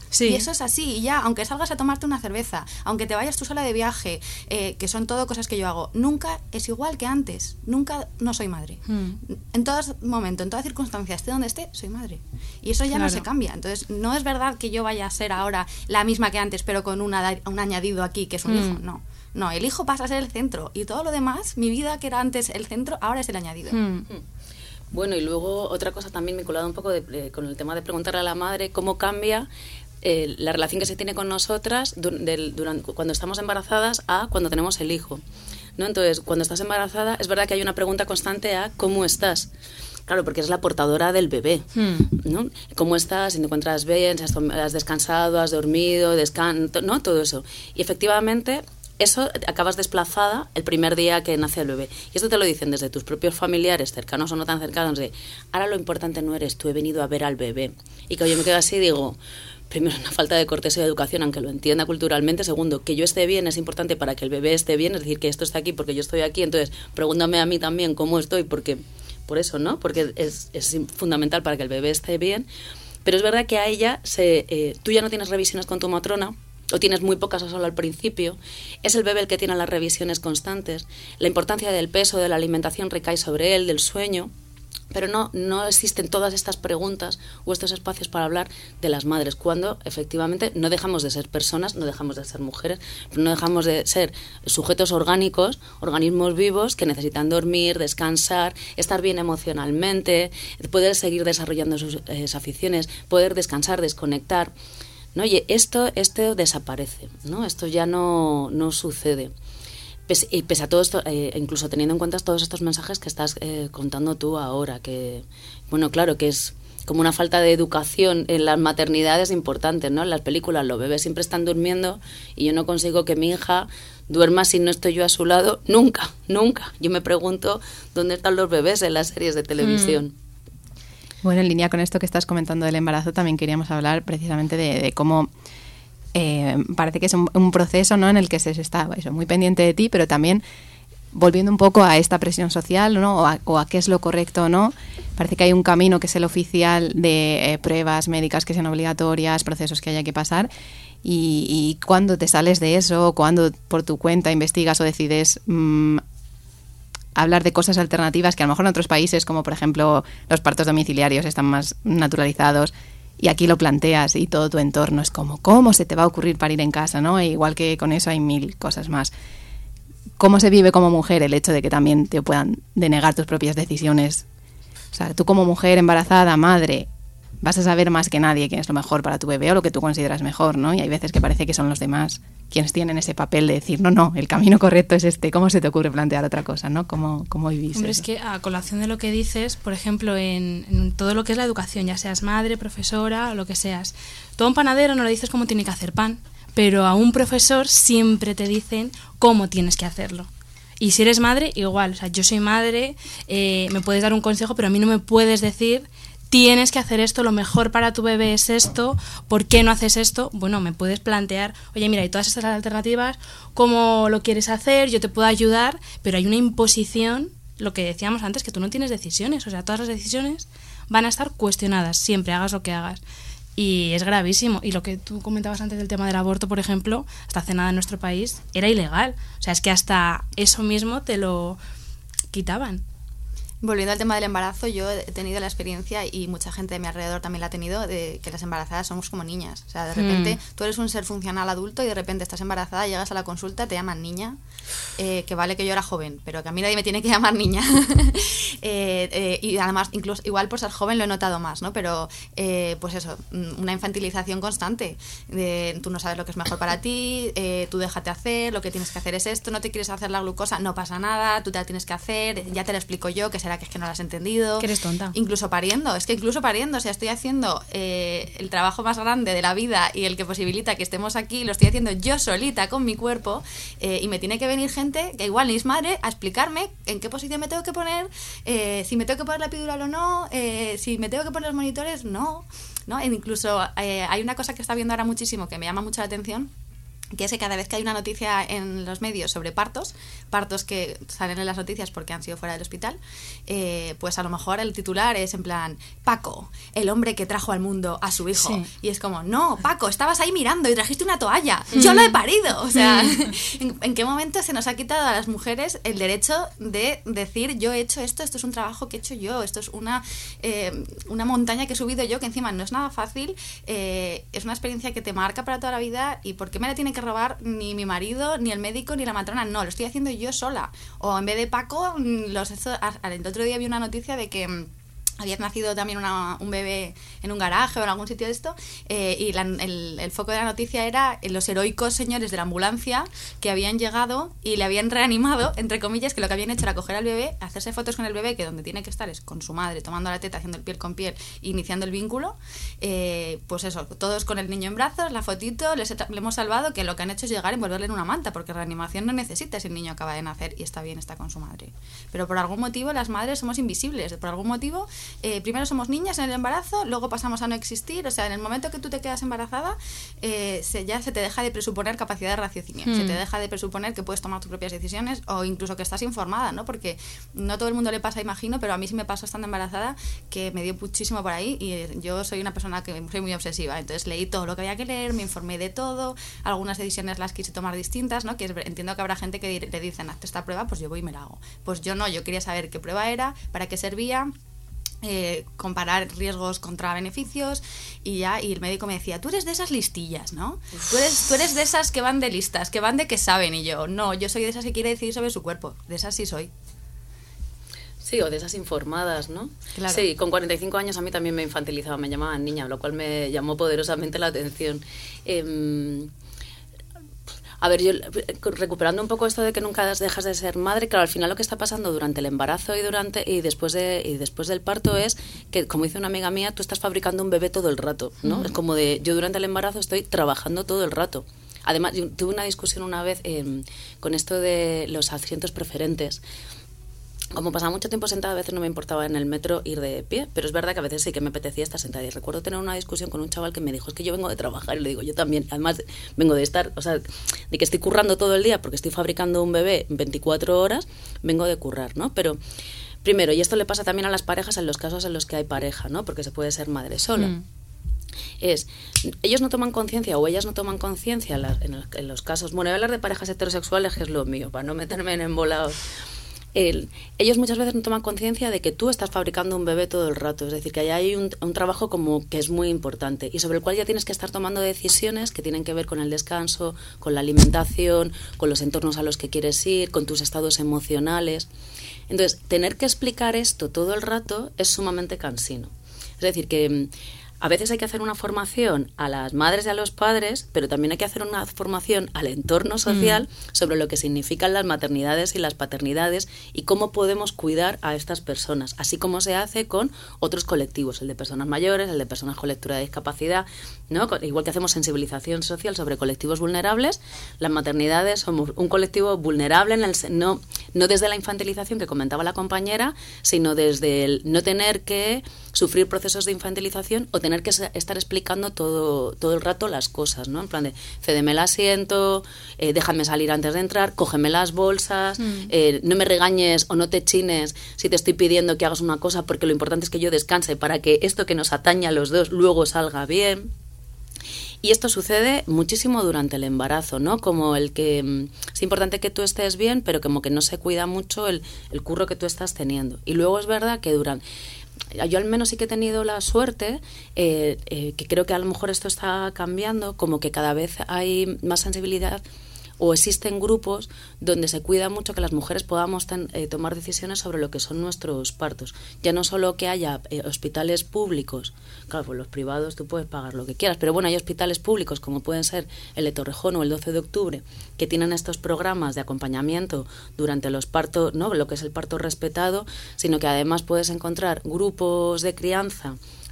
Sí. Y eso es así, y ya, aunque salgas a tomarte una cerveza, aunque te vayas tú sola de viaje, eh, que son todo cosas que yo hago, nunca es igual que antes, nunca no soy madre. Mm. En todo momento, en toda circunstancia, esté donde esté, soy madre. Y eso ya Claro. no se cambia. Entonces, no es verdad que yo vaya a ser ahora la misma que antes, pero con una, un añadido aquí, que es un Mm. hijo, no. No, el hijo pasa a ser el centro, y todo lo demás, mi vida que era antes el centro, ahora es el añadido. Mm. Bueno, y luego otra cosa también vinculada un poco de, de, con el tema de preguntarle a la madre cómo cambia eh, la relación que se tiene con nosotras du del, durante, cuando estamos embarazadas a cuando tenemos el hijo, ¿no? Entonces, cuando estás embarazada, es verdad que hay una pregunta constante a ¿cómo estás? Claro, porque es la portadora del bebé, ¿no? ¿Cómo estás? Si te encuentras bien, si has, has descansado, has dormido, descan ¿no? Todo eso. Y efectivamente, eso acabas desplazada el primer día que nace el bebé. Y esto te lo dicen desde tus propios familiares, cercanos o no tan cercanos, de ahora lo importante no eres tú, he venido a ver al bebé. Y que yo me quedo así y digo, primero, una falta de cortesía y de educación, aunque lo entienda culturalmente. Segundo, que yo esté bien es importante para que el bebé esté bien, es decir, que esto está aquí porque yo estoy aquí, entonces pregúntame a mí también cómo estoy, porque por eso, ¿no? Porque es, es fundamental para que el bebé esté bien. Pero es verdad que a ella, se, eh, tú ya no tienes revisiones con tu matrona, o tienes muy pocas o solo al principio, es el bebé el que tiene las revisiones constantes, la importancia del peso, de la alimentación recae sobre él, del sueño, pero no, no existen todas estas preguntas o estos espacios para hablar de las madres, cuando efectivamente no dejamos de ser personas, no dejamos de ser mujeres, pero no dejamos de ser sujetos orgánicos, organismos vivos que necesitan dormir, descansar, estar bien emocionalmente, poder seguir desarrollando sus eh, aficiones, poder descansar, desconectar. ¿No? Oye, esto, esto desaparece, ¿no? Esto ya no, no sucede. Pese, y pese a todo esto, eh, incluso teniendo en cuenta todos estos mensajes que estás eh, contando tú ahora, que, bueno, claro, que es como una falta de educación en las maternidades importantes, ¿no? En las películas los bebés siempre están durmiendo y yo no consigo que mi hija duerma si no estoy yo a su lado, nunca, nunca. Yo me pregunto dónde están los bebés en las series de televisión. Mm. Bueno, en línea con esto que estás comentando del embarazo, también queríamos hablar precisamente de, de cómo eh, parece que es un, un proceso, ¿no?, en el que se está eso, muy pendiente de ti, pero también volviendo un poco a esta presión social, ¿no?, o a, o a qué es lo correcto o no. Parece que hay un camino que es el oficial de eh, pruebas médicas que sean obligatorias, procesos que haya que pasar, y, y cuando te sales de eso, cuando por tu cuenta investigas o decides mmm, hablar de cosas alternativas que a lo mejor en otros países, como por ejemplo los partos domiciliarios, están más naturalizados, y aquí lo planteas y todo tu entorno es como, ¿cómo se te va a ocurrir parir en casa? ¿No? E igual que con eso hay mil cosas más. ¿Cómo se vive como mujer el hecho de que también te puedan denegar tus propias decisiones? O sea, tú como mujer embarazada, madre, vas a saber más que nadie qué es lo mejor para tu bebé o lo que tú consideras mejor, ¿no? Y hay veces que parece que son los demás quienes tienen ese papel de decir, no, no, el camino correcto es este. ¿Cómo se te ocurre plantear otra cosa, no? ¿Cómo, cómo vivís Hombre, eso? es que a colación de lo que dices, por ejemplo, en, en todo lo que es la educación, ya seas madre, profesora o lo que seas, tú a un panadero no le dices cómo tiene que hacer pan, pero a un profesor siempre te dicen cómo tienes que hacerlo. Y si eres madre, igual. O sea, yo soy madre, eh, me puedes dar un consejo, pero a mí no me puedes decir tienes que hacer esto, lo mejor para tu bebé es esto, ¿por qué no haces esto? Bueno, me puedes plantear, oye, mira, hay todas estas alternativas, ¿cómo lo quieres hacer? Yo te puedo ayudar, pero hay una imposición, lo que decíamos antes, que tú no tienes decisiones, o sea, todas las decisiones van a estar cuestionadas, siempre, hagas lo que hagas. Y es gravísimo. Y lo que tú comentabas antes del tema del aborto, por ejemplo, hasta hace nada en nuestro país, era ilegal. O sea, es que hasta eso mismo te lo quitaban. Volviendo al tema del embarazo, yo he tenido la experiencia, y mucha gente de mi alrededor también la ha tenido, de que las embarazadas somos como niñas. O sea, de repente mm. tú eres un ser funcional adulto y de repente estás embarazada, llegas a la consulta, te llaman niña, eh, que vale que yo era joven, pero que a mí nadie me tiene que llamar niña. eh, eh, y además, incluso igual por ser joven lo he notado más, ¿no? Pero, eh, pues eso, una infantilización constante. De, tú no sabes lo que es mejor para ti, eh, tú déjate hacer, lo que tienes que hacer es esto, no te quieres hacer la glucosa, no pasa nada, tú te la tienes que hacer, ya te lo explico yo, que será que es que no lo has entendido. Que eres tonta. Incluso pariendo, es que incluso pariendo, o sea, estoy haciendo eh, el trabajo más grande de la vida y el que posibilita que estemos aquí, lo estoy haciendo yo solita con mi cuerpo, eh, y me tiene que venir gente que igual ni es madre a explicarme en qué posición me tengo que poner, eh, si me tengo que poner la epidural o no, eh, si me tengo que poner los monitores, no, ¿no? E incluso eh, hay una cosa que está viendo ahora muchísimo que me llama mucho la atención, que es que cada vez que hay una noticia en los medios sobre partos, partos que salen en las noticias porque han sido fuera del hospital, eh, pues a lo mejor el titular es en plan, Paco, el hombre que trajo al mundo a su hijo. Sí. Y es como, no, Paco, estabas ahí mirando y trajiste una toalla, mm. yo lo he parido. O sea, ¿en, ¿en qué momento se nos ha quitado a las mujeres el derecho de decir, yo he hecho esto, esto es un trabajo que he hecho yo, esto es una, eh, una montaña que he subido yo, que encima no es nada fácil, eh, es una experiencia que te marca para toda la vida, y ¿por qué me la tiene que robar ni mi marido, ni el médico, ni la matrona? No, lo estoy haciendo yo sola. O en vez de Paco, los hizo, el otro día vi una noticia de que había nacido también una, un bebé en un garaje o en algún sitio de esto, eh, y la, el, el foco de la noticia era los heroicos señores de la ambulancia que habían llegado y le habían reanimado, entre comillas, que lo que habían hecho era coger al bebé, hacerse fotos con el bebé, que donde tiene que estar es con su madre, tomando la teta, haciendo el piel con piel, iniciando el vínculo, eh, pues eso, todos con el niño en brazos, la fotito, les, le hemos salvado, que lo que han hecho es llegar y envolverle en una manta, porque reanimación no necesita si el niño acaba de nacer y está bien, está con su madre. Pero por algún motivo las madres somos invisibles, por algún motivo Eh, primero somos niñas en el embarazo, luego pasamos a no existir. O sea, en el momento que tú te quedas embarazada, eh, se, ya se te deja de presuponer capacidad de raciocinio, mm. se te deja de presuponer que puedes tomar tus propias decisiones, o incluso que estás informada, ¿no? Porque no todo el mundo le pasa, imagino, pero a mí sí me pasó estando embarazada, que me dio muchísimo por ahí, y yo soy una persona que soy muy obsesiva, entonces leí todo lo que había que leer, me informé de todo, algunas decisiones las quise tomar distintas, ¿no? Que es, entiendo que habrá gente que le dicen, hazte esta prueba, pues yo voy y me la hago. Pues yo no, yo quería saber qué prueba era, para qué servía, Eh, comparar riesgos contra beneficios, y ya, y el médico me decía, tú eres de esas listillas, ¿no? Tú eres, tú eres de esas que van de listas, que van de que saben, y yo, no, yo soy de esas que quiere decidir sobre su cuerpo, de esas sí soy. Sí, o de esas informadas, ¿no? Claro. Sí, con cuarenta y cinco años a mí también me infantilizaban, me llamaban niña, lo cual me llamó poderosamente la atención. Eh, A ver, yo recuperando un poco esto de que nunca dejas de ser madre, claro, al final lo que está pasando durante el embarazo y durante y después de y después del parto es que, como dice una amiga mía, tú estás fabricando un bebé todo el rato, ¿no? Mm. Es como de, yo durante el embarazo estoy trabajando todo el rato. Además, yo tuve una discusión una vez eh, con esto de los asientos preferentes. Como pasaba mucho tiempo sentada, a veces no me importaba en el metro ir de pie, pero es verdad que a veces sí que me apetecía estar sentada. Y recuerdo tener una discusión con un chaval que me dijo, es que yo vengo de trabajar, y le digo, yo también, además vengo de estar, o sea, de que estoy currando todo el día porque estoy fabricando un bebé veinticuatro horas, vengo de currar, ¿no? Pero primero, y esto le pasa también a las parejas en los casos en los que hay pareja, ¿no? Porque se puede ser madre sola. Mm. Es, ellos no toman conciencia, o ellas no toman conciencia en, en los casos, bueno, voy a hablar de parejas heterosexuales, que es lo mío, para no meterme en embolados. El, ellos muchas veces no toman conciencia de que tú estás fabricando un bebé todo el rato, es decir, que ahí hay un, un trabajo como que es muy importante y sobre el cual ya tienes que estar tomando decisiones que tienen que ver con el descanso, con la alimentación, con los entornos a los que quieres ir, con tus estados emocionales. Entonces, tener que explicar esto todo el rato es sumamente cansino. Es decir, que a veces hay que hacer una formación a las madres y a los padres, pero también hay que hacer una formación al entorno social mm. sobre lo que significan las maternidades y las paternidades y cómo podemos cuidar a estas personas, así como se hace con otros colectivos, el de personas mayores, el de personas con lectura de discapacidad, ¿no? Igual que hacemos sensibilización social sobre colectivos vulnerables, las maternidades somos un colectivo vulnerable, en el, no, no desde la infantilización que comentaba la compañera, sino desde el no tener que sufrir procesos de infantilización o tener que estar explicando todo, todo el rato las cosas, ¿no? En plan de, cédeme el asiento, eh, déjame salir antes de entrar, cógeme las bolsas, mm. eh, no me regañes o no te chines si te estoy pidiendo que hagas una cosa, porque lo importante es que yo descanse para que esto que nos atañe a los dos luego salga bien. Y esto sucede muchísimo durante el embarazo, ¿no? Como el que mmm, es importante que tú estés bien, pero como que no se cuida mucho el, el curro que tú estás teniendo. Y luego es verdad que durante... Yo al menos sí que he tenido la suerte, eh, eh, que creo que a lo mejor esto está cambiando, como que cada vez hay más sensibilidad o existen grupos donde se cuida mucho que las mujeres podamos ten, eh, tomar decisiones sobre lo que son nuestros partos. Ya no solo que haya eh, hospitales públicos, claro, pues los privados tú puedes pagar lo que quieras, pero bueno, hay hospitales públicos como pueden ser el de Torrejón o el doce de octubre, que tienen estos programas de acompañamiento durante los partos, no lo que es el parto respetado, sino que además puedes encontrar grupos de crianza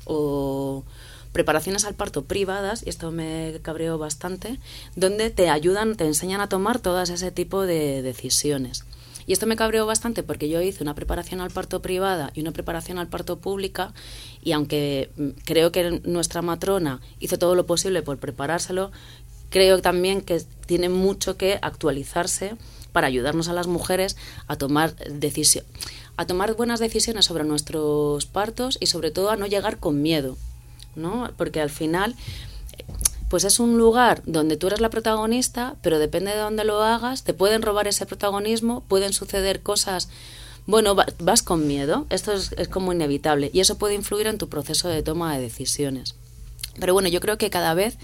o preparaciones al parto privadas, y esto me cabreó bastante, donde te ayudan, te enseñan a tomar todas ese tipo de decisiones. Y esto me cabreó bastante porque yo hice una preparación al parto privada y una preparación al parto pública, y aunque creo que nuestra matrona hizo todo lo posible por preparárselo, creo también que tiene mucho que actualizarse para ayudarnos a las mujeres a tomar decisión, a tomar buenas decisiones sobre nuestros partos y sobre todo a no llegar con miedo, ¿no? Porque al final pues es un lugar donde tú eres la protagonista, pero depende de dónde lo hagas, te pueden robar ese protagonismo, pueden suceder cosas, bueno, vas con miedo, esto es, es como inevitable y eso puede influir en tu proceso de toma de decisiones. Pero bueno, yo creo que cada vez,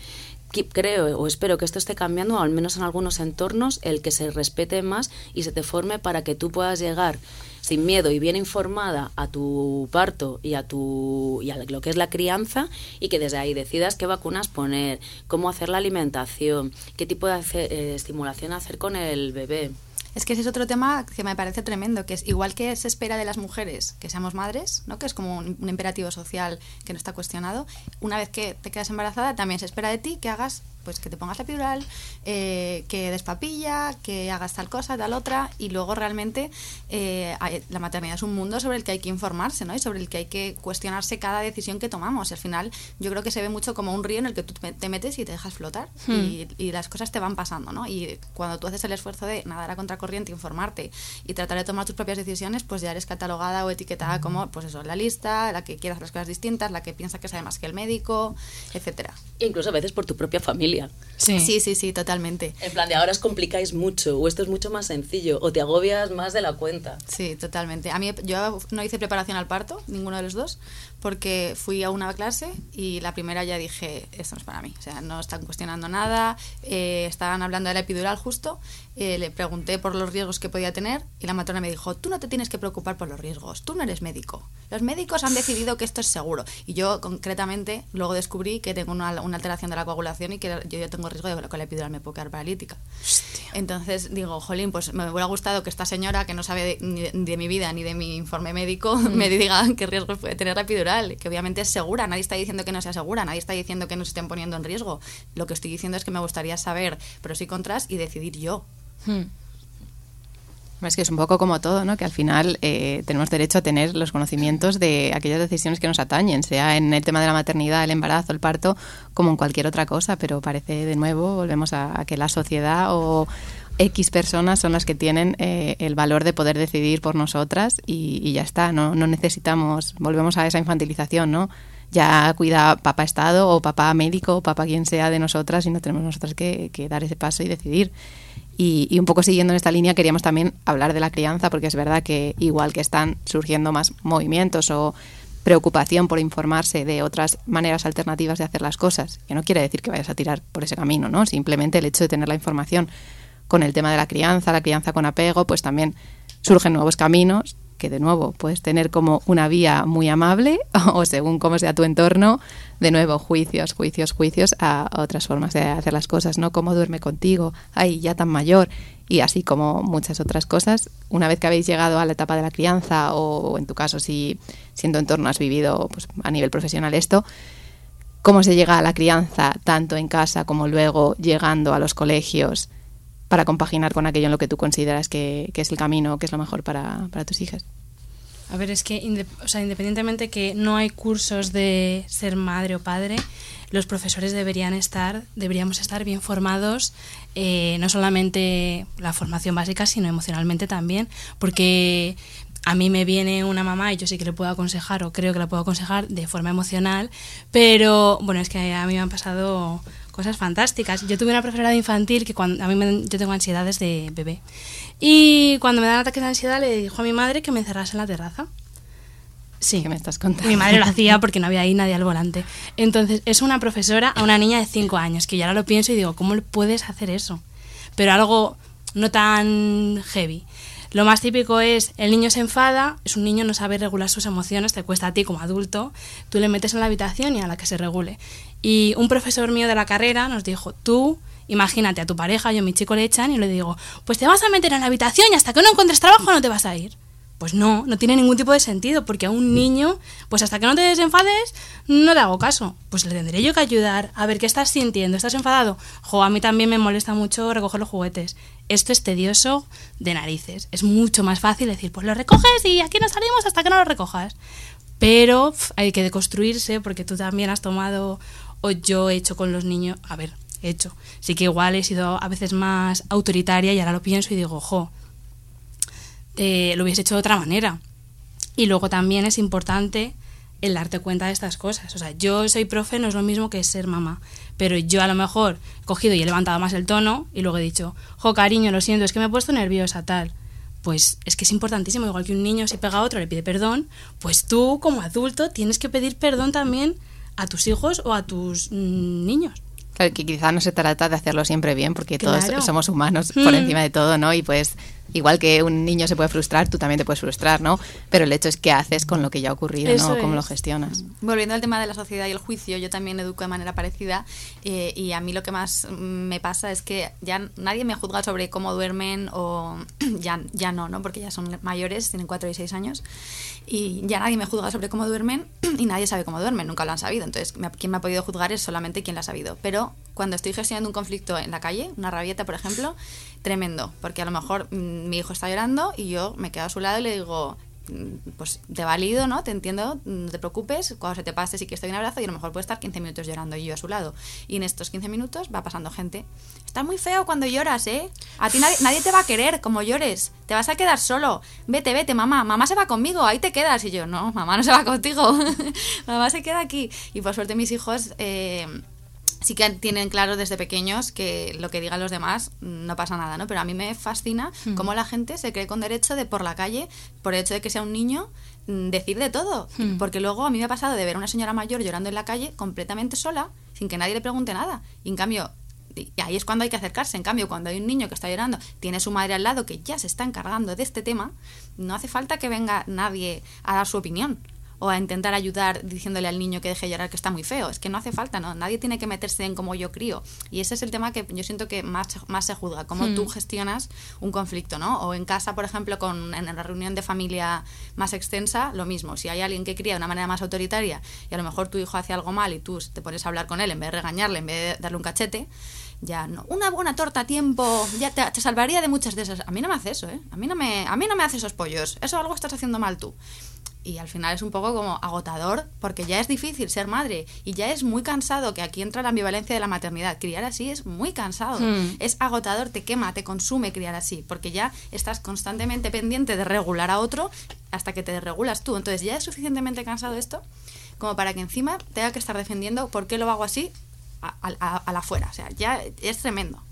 creo o espero que esto esté cambiando, al menos en algunos entornos, el que se respete más y se te forme para que tú puedas llegar sin miedo y bien informada a tu parto y a tu y a lo que es la crianza, y que desde ahí decidas qué vacunas poner, cómo hacer la alimentación, qué tipo de hacer, eh, estimulación hacer con el bebé. Es que ese es otro tema que me parece tremendo, que es igual que se espera de las mujeres que seamos madres, ¿no? Que es como un, un imperativo social que no está cuestionado. Una vez que te quedas embarazada, también se espera de ti que hagas, pues que te pongas la epidural, eh, que des papilla, que hagas tal cosa, tal otra, y luego realmente eh, la maternidad es un mundo sobre el que hay que informarse, ¿no? Y sobre el que hay que cuestionarse cada decisión que tomamos. Y al final yo creo que se ve mucho como un río en el que tú te metes y te dejas flotar, hmm. y, y las cosas te van pasando, ¿no? Y cuando tú haces el esfuerzo de nadar a contracorriente, informarte y tratar de tomar tus propias decisiones, pues ya eres catalogada o etiquetada como, pues eso, la lista, la que quiere hacer las cosas distintas, la que piensa que sabe más que el médico, etcétera. Incluso a veces por tu propia familia. Sí. sí, sí, sí, totalmente. En plan de ahora os complicáis mucho, o esto es mucho más sencillo, o te agobias más de la cuenta. Sí, totalmente. A mí, yo no hice preparación al parto, ninguno de los dos, porque fui a una clase y la primera ya dije, esto no es para mí, o sea, no están cuestionando nada, eh, estaban hablando de la epidural justo, eh, le pregunté por los riesgos que podía tener y la matrona me dijo, tú no te tienes que preocupar por los riesgos, tú no eres médico, los médicos han decidido que esto es seguro. Y yo concretamente luego descubrí que tengo una, una alteración de la coagulación y que yo ya tengo riesgo de que con la epidural me puedo quedar paralítica. Hostia. Entonces digo, jolín, pues me hubiera gustado que esta señora que no sabe de, ni de, de mi vida ni de mi informe médico mm. me diga qué riesgos puede tener la epidural, que obviamente es segura, nadie está diciendo que no sea segura, nadie está diciendo que nos estén poniendo en riesgo. Lo que estoy diciendo es que me gustaría saber pros y contras y decidir yo. Hmm. Es que es un poco como todo, ¿no? Que al final eh, tenemos derecho a tener los conocimientos de aquellas decisiones que nos atañen, sea en el tema de la maternidad, el embarazo, el parto, como en cualquier otra cosa, pero parece de nuevo, volvemos a, a que la sociedad o X personas son las que tienen eh, el valor de poder decidir por nosotras y, y ya está, no, no necesitamos, volvemos a esa infantilización, ¿no? Ya cuida papá Estado o papá médico o papá quien sea de nosotras y no tenemos nosotras que, que dar ese paso y decidir. Y, y un poco siguiendo en esta línea queríamos también hablar de la crianza, porque es verdad que igual que están surgiendo más movimientos o preocupación por informarse de otras maneras alternativas de hacer las cosas, que no quiere decir que vayas a tirar por ese camino, ¿no? Simplemente el hecho de tener la información con el tema de la crianza, la crianza con apego, pues también surgen nuevos caminos que de nuevo puedes tener como una vía muy amable o según cómo sea tu entorno, de nuevo juicios, juicios, juicios a otras formas de hacer las cosas, ¿no? Cómo duerme contigo, ay, ya tan mayor, y así como muchas otras cosas. Una vez que habéis llegado a la etapa de la crianza o en tu caso si, si en tu entorno has vivido pues, a nivel profesional esto, ¿cómo se llega a la crianza tanto en casa como luego llegando a los colegios para compaginar con aquello en lo que tú consideras que, que es el camino, que es lo mejor para, para tus hijas? A ver, es que inde- o sea, independientemente que no hay cursos de ser madre o padre, los profesores deberían estar, deberíamos estar bien formados, eh, no solamente la formación básica, sino emocionalmente también, porque a mí me viene una mamá y yo sí que le puedo aconsejar, o creo que la puedo aconsejar de forma emocional, pero bueno, es que a mí me han pasado cosas fantásticas. Yo tuve una profesora de infantil que cuando a mí me, yo tengo ansiedades de bebé. Y cuando me dan ataques de ansiedad le dijo a mi madre que me encerrase en la terraza. Sí, ¿qué me estás contando? Mi madre lo hacía porque no había ahí nadie al volante. Entonces, es una profesora a una niña de cinco años, que yo ahora lo pienso y digo, ¿cómo puedes hacer eso? Pero algo no tan heavy. Lo más típico es, el niño se enfada, es un niño, no sabe regular sus emociones, te cuesta a ti como adulto, tú le metes en la habitación y a la que se regule. Y un profesor mío de la carrera nos dijo, tú, imagínate a tu pareja, yo a mi chico le echan y le digo, pues te vas a meter en la habitación y hasta que no encuentres trabajo no te vas a ir. Pues no, no tiene ningún tipo de sentido, porque a un niño, pues hasta que no te desenfades, no le hago caso. Pues le tendré yo que ayudar, a ver qué estás sintiendo, ¿estás enfadado? Jo, a mí también me molesta mucho recoger los juguetes. Esto es tedioso de narices. Es mucho más fácil decir, pues lo recoges y aquí no salimos hasta que no lo recojas. Pero pff, hay que deconstruirse, porque tú también has tomado, o yo he hecho con los niños, a ver, hecho. Sí que igual he sido a veces más autoritaria y ahora lo pienso y digo, jo, eh, lo hubiese hecho de otra manera. Y luego también es importante el darte cuenta de estas cosas. O sea, yo soy profe, no es lo mismo que ser mamá, pero yo a lo mejor he cogido y he levantado más el tono y luego he dicho, jo, cariño, lo siento, es que me he puesto nerviosa, tal. Pues es que es importantísimo, igual que un niño si pega a otro le pide perdón, pues tú como adulto tienes que pedir perdón también a tus hijos o a tus mmm, niños. Claro, que quizá no se trata de hacerlo siempre bien, porque Claro. todos somos humanos Mm. por encima de todo, ¿no? Y pues, igual que un niño se puede frustrar, tú también te puedes frustrar, ¿no? Pero el hecho es qué haces con lo que ya ha ocurrido, Eso ¿no? Cómo es. lo gestionas. Volviendo al tema de la sociedad y el juicio, yo también educo de manera parecida eh, y a mí lo que más me pasa es que ya nadie me juzga sobre cómo duermen o ya, ya no, ¿no? Porque ya son mayores, tienen cuatro y seis años y ya nadie me juzga sobre cómo duermen y nadie sabe cómo duermen, nunca lo han sabido. Entonces, me- quien me ha podido juzgar es solamente quien lo ha sabido. Pero cuando estoy gestionando un conflicto en la calle, una rabieta, por ejemplo, tremendo, porque a lo mejor mm, mi hijo está llorando y yo me quedo a su lado y le digo, mm, pues te valido, ¿no? Te entiendo, no te preocupes, cuando se te pase sí que estoy un abrazo y a lo mejor puede estar quince minutos llorando y yo a su lado. Y en estos quince minutos va pasando gente. Está muy feo cuando lloras, ¿eh? A ti nadie, nadie te va a querer como llores. Te vas a quedar solo. Vete, vete, mamá. Mamá se va conmigo, ahí te quedas. Y yo, no, mamá no se va contigo. Mamá se queda aquí. Y por suerte mis hijos... Eh, sí que tienen claro desde pequeños que lo que digan los demás no pasa nada, ¿no? Pero a mí me fascina Mm. cómo la gente se cree con derecho de por la calle, por el hecho de que sea un niño, mm, decir de todo. Mm. Porque luego a mí me ha pasado de ver a una señora mayor llorando en la calle completamente sola, sin que nadie le pregunte nada. Y en cambio, y ahí es cuando hay que acercarse. En cambio, cuando hay un niño que está llorando, tiene su madre al lado que ya se está encargando de este tema, no hace falta que venga nadie a dar su opinión o a intentar ayudar diciéndole al niño que deje llorar, que está muy feo. Es que no hace falta, ¿no? Nadie tiene que meterse en cómo yo crío. Y ese es el tema que yo siento que más, más se juzga, cómo Hmm. tú gestionas un conflicto, ¿no? O en casa, por ejemplo, con, en la reunión de familia más extensa, lo mismo. Si hay alguien que cría de una manera más autoritaria y a lo mejor tu hijo hace algo mal y tú te pones a hablar con él en vez de regañarle, en vez de darle un cachete, ya no. Una buena torta a tiempo ya te, te salvaría de muchas de esas. A mí no me hace eso, ¿eh? A mí no me, a mí no me hace esos pollos. Eso algo estás haciendo mal tú. Y al final es un poco como agotador, porque ya es difícil ser madre y ya es muy cansado, que aquí entra la ambivalencia de la maternidad. Criar así es muy cansado, Mm. es agotador, te quema, te consume criar así, porque ya estás constantemente pendiente de regular a otro hasta que te desregulas tú. Entonces ya es suficientemente cansado esto como para que encima tenga que estar defendiendo por qué lo hago así a, a, a la fuera. O sea, ya es tremendo.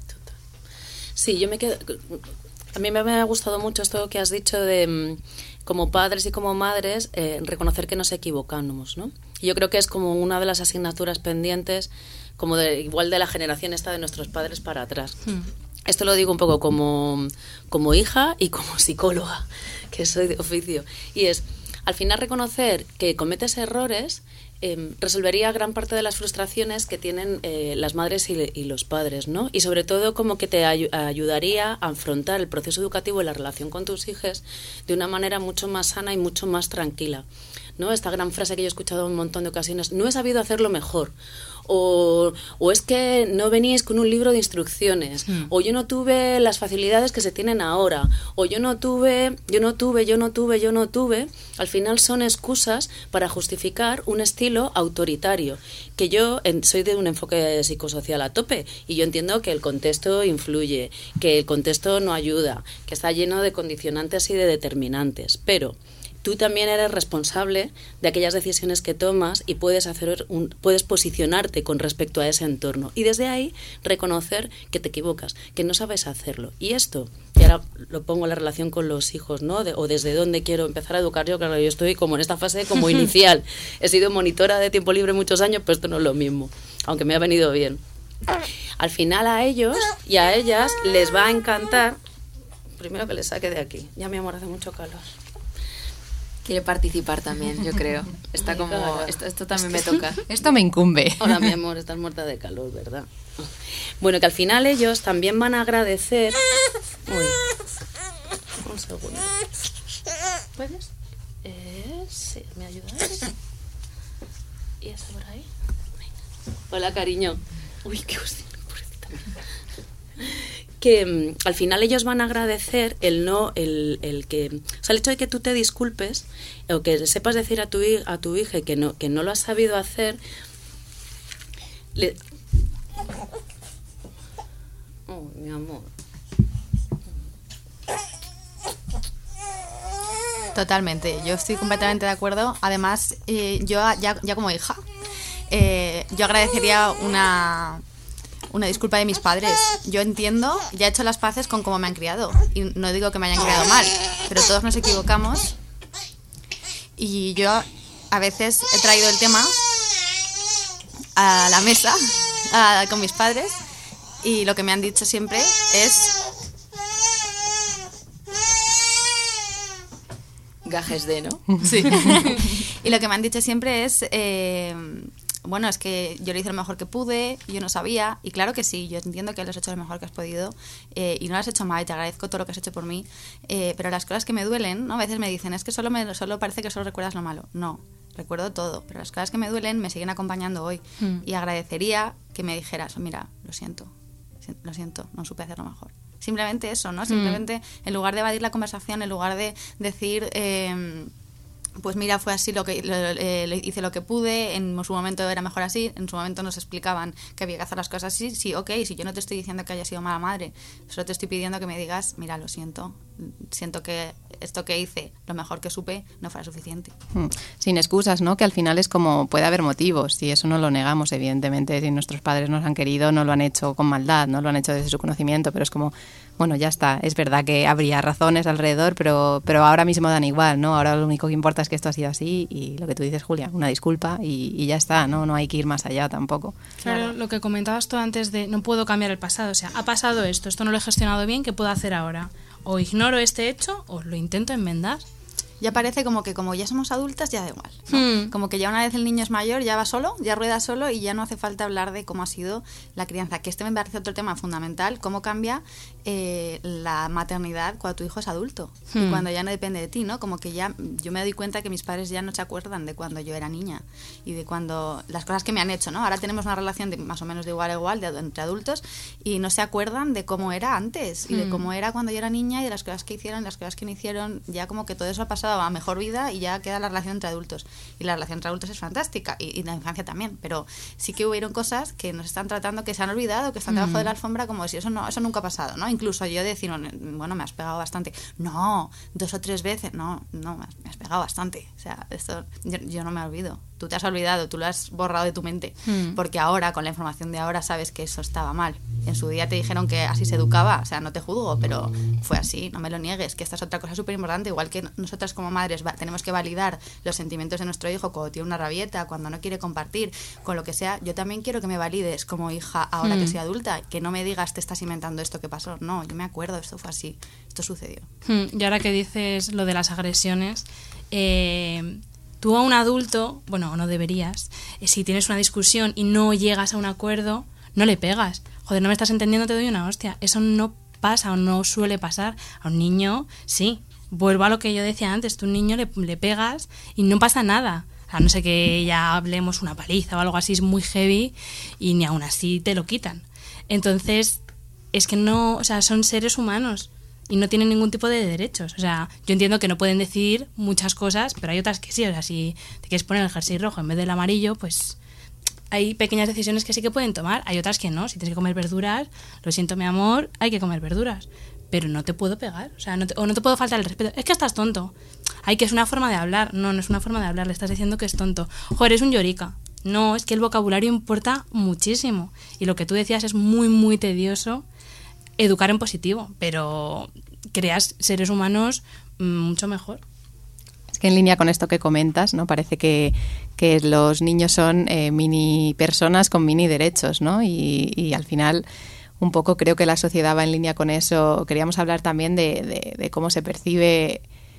Sí, yo me quedo... A mí me ha gustado mucho esto que has dicho de, mm, como padres y como madres, eh, reconocer que nos equivocamos, ¿no? Y yo creo que es como una de las asignaturas pendientes, como de, igual de la generación esta de nuestros padres para atrás. Mm. Esto lo digo un poco como, como hija y como psicóloga, que soy de oficio. Y es, al final, reconocer que cometes errores eh, resolvería gran parte de las frustraciones que tienen eh, las madres y, y los padres, ¿no? Y sobre todo como que te ay- ayudaría a afrontar el proceso educativo y la relación con tus hijos de una manera mucho más sana y mucho más tranquila, ¿no? Esta gran frase que yo he escuchado en un montón de ocasiones, no he sabido hacerlo mejor, o, o es que no venís con un libro de instrucciones, Mm. o yo no tuve las facilidades que se tienen ahora, o yo no tuve, yo no tuve, yo no tuve, yo no tuve. Al final son excusas para justificar un estilo autoritario, que yo en- soy de un enfoque psicosocial a tope, y yo entiendo que el contexto influye, que el contexto no ayuda, que está lleno de condicionantes y de determinantes, pero tú también eres responsable de aquellas decisiones que tomas y puedes hacer un, puedes posicionarte con respecto a ese entorno y desde ahí reconocer que te equivocas, que no sabes hacerlo. Y esto, y ahora lo pongo en la relación con los hijos, ¿no? De, o desde dónde quiero empezar a educar yo, claro, yo estoy como en esta fase como inicial. He sido monitora de tiempo libre muchos años, pero esto no es lo mismo, aunque me ha venido bien. Al final a ellos y a ellas les va a encantar, primero que les saque de aquí. Ya, mi amor, hace mucho calor. Quiere participar también, yo creo. Está Ay, como... claro. Esto, esto también me toca. Esto me incumbe. Hola, mi amor, estás muerta de calor, ¿verdad? Bueno, que al final ellos también van a agradecer... Uy, un segundo. ¿Puedes? Eh, sí, ¿me ayudas? ¿Y esa por ahí? Venga. Hola, cariño. Uy, qué hostia, pobrecita mía. Que mm, al final ellos van a agradecer el no, el, el que, o sea, el hecho de que tú te disculpes o que sepas decir a tu hi- a tu hija que no que no lo has sabido hacer, le, mi amor. Totalmente, yo estoy completamente de acuerdo. Además, eh, yo ya, ya como hija, eh, yo agradecería una, una disculpa de mis padres. Yo entiendo, ya he hecho las paces con cómo me han criado. Y no digo que me hayan criado mal, pero todos nos equivocamos. Y yo a veces he traído el tema a la mesa a, con mis padres, y lo que me han dicho siempre es... Gajes de, ¿no? Sí. Y lo que me han dicho siempre es, eh, bueno, es que yo lo hice lo mejor que pude, yo no sabía, y claro que sí, yo entiendo que lo has hecho lo mejor que has podido, eh, y no lo has hecho mal, y te agradezco todo lo que has hecho por mí, eh, pero las cosas que me duelen, ¿no? A veces me dicen, es que solo, me, solo parece que solo recuerdas lo malo. No, recuerdo todo, pero las cosas que me duelen me siguen acompañando hoy, mm. y agradecería que me dijeras, mira, lo siento, lo siento, no supe hacerlo mejor. Simplemente eso, ¿no? Simplemente, mm. en lugar de evadir la conversación, en lugar de decir, eh, pues mira, fue así, lo que lo, eh, hice lo que pude, en su momento era mejor así, en su momento nos explicaban que había que hacer las cosas así, sí, ok, si yo no te estoy diciendo que haya sido mala madre, solo te estoy pidiendo que me digas, mira, lo siento, siento que esto que hice, lo mejor que supe, no fuera suficiente. Sin excusas, ¿no? Que al final es como, puede haber motivos, y eso no lo negamos, evidentemente. Si nuestros padres nos han querido, no lo han hecho con maldad, no lo han hecho desde su conocimiento, pero es como, bueno, ya está, es verdad que habría razones alrededor, pero, pero ahora mismo dan igual, ¿no? Ahora lo único que importa es que esto ha sido así, y lo que tú dices, Julia, una disculpa, y, y ya está, ¿no? No hay que ir más allá tampoco. Claro, claro, lo que comentabas tú antes de no puedo cambiar el pasado, o sea, ha pasado esto, esto no lo he gestionado bien, ¿qué puedo hacer ahora? O ignoro este hecho o lo intento enmendar. Ya parece como que como ya somos adultas ya da igual, ¿no? Hmm. Como que ya una vez el niño es mayor, ya va solo, ya rueda solo, y ya no hace falta hablar de cómo ha sido la crianza. Que este me parece otro tema fundamental, cómo cambia eh, la maternidad cuando tu hijo es adulto, hmm. y cuando ya no depende de ti, ¿no? Como que ya yo me doy cuenta que mis padres ya no se acuerdan de cuando yo era niña y de cuando las cosas que me han hecho, ¿no? Ahora tenemos una relación de, más o menos de igual a igual de, entre adultos, y no se acuerdan de cómo era antes, y hmm. de cómo era cuando yo era niña, y de las cosas que hicieron, las cosas que no hicieron. Ya como que todo eso ha pasado a mejor vida, y ya queda la relación entre adultos, y la relación entre adultos es fantástica, y, y la infancia también, pero sí que hubieron cosas que nos están tratando, que se han olvidado, que están debajo mm. de la alfombra, como si eso no eso nunca ha pasado, ¿no? Incluso yo decir, bueno, me has pegado bastante, no, dos o tres veces, no, no, me has, me has pegado bastante, o sea, esto yo, yo no me olvido. Tú te has olvidado, tú lo has borrado de tu mente, mm. porque ahora, con la información de ahora, sabes que eso estaba mal. En su día te dijeron que así se educaba, o sea, no te juzgo, pero fue así, no me lo niegues, que esta es otra cosa súper importante, igual que nosotras como madres va, tenemos que validar los sentimientos de nuestro hijo cuando tiene una rabieta, cuando no quiere compartir, con lo que sea. Yo también quiero que me valides como hija ahora mm. que soy adulta, que no me digas te estás inventando esto que pasó, no, yo me acuerdo, esto fue así, esto sucedió. Mm. Y ahora que dices lo de las agresiones, eh... tú a un adulto, bueno, no deberías, eh, si tienes una discusión y no llegas a un acuerdo, no le pegas. Joder, no me estás entendiendo, te doy una hostia. Eso no pasa o no suele pasar. A un niño, sí. Vuelvo a lo que yo decía antes, tú a un niño le, le pegas y no pasa nada. A no ser que ya hablemos una paliza o algo así, es muy heavy y ni aún así te lo quitan. Entonces, es que no, o sea, son seres humanos y no tienen ningún tipo de derechos. O sea, yo entiendo que no pueden decidir muchas cosas, pero hay otras que sí. O sea, si te quieres poner el jersey rojo en vez del amarillo, pues hay pequeñas decisiones que sí que pueden tomar. Hay otras que no. Si tienes que comer verduras, lo siento, mi amor, hay que comer verduras. Pero no te puedo pegar. O sea, no te, o no te puedo faltar el respeto. Es que estás tonto. Ay, que es una forma de hablar. No, no es una forma de hablar. Le estás diciendo que es tonto. Joder, es un llorica. No, es que el vocabulario importa muchísimo. Y lo que tú decías es muy, muy tedioso. Educar en positivo, pero creas seres humanos mucho mejor. Es que en línea con esto que comentas, ¿no? Parece que, que los niños son eh, mini personas con mini derechos, ¿no? Y, y al final un poco creo que la sociedad va en línea con eso. Queríamos hablar también de, de, de cómo se percibe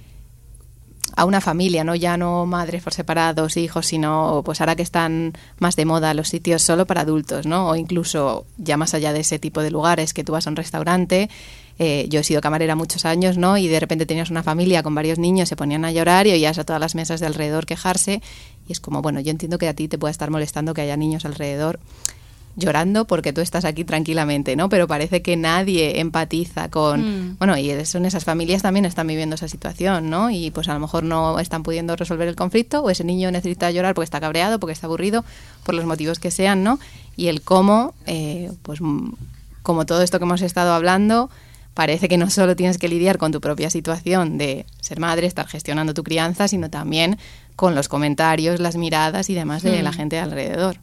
a una familia, ¿no? Ya no madres por separados, hijos, sino pues ahora que están más de moda los sitios solo para adultos, ¿no? O incluso ya más allá de ese tipo de lugares, que tú vas a un restaurante. Eh, yo he sido camarera muchos años, ¿no? Y de repente tenías una familia con varios niños, se ponían a llorar y oías a todas las mesas de alrededor quejarse, y es como, bueno, yo entiendo que a ti te pueda estar molestando que haya niños alrededor llorando porque tú estás aquí tranquilamente, ¿no? Pero parece que nadie empatiza con... Mm. Bueno, y son esas familias también están viviendo esa situación, ¿no? Y pues a lo mejor no están pudiendo resolver el conflicto, o ese niño necesita llorar porque está cabreado, porque está aburrido, por los motivos que sean, ¿no? Y el cómo, eh, pues como todo esto que hemos estado hablando, parece que no solo tienes que lidiar con tu propia situación de ser madre, estar gestionando tu crianza, sino también con los comentarios, las miradas y demás de mm. la gente alrededor.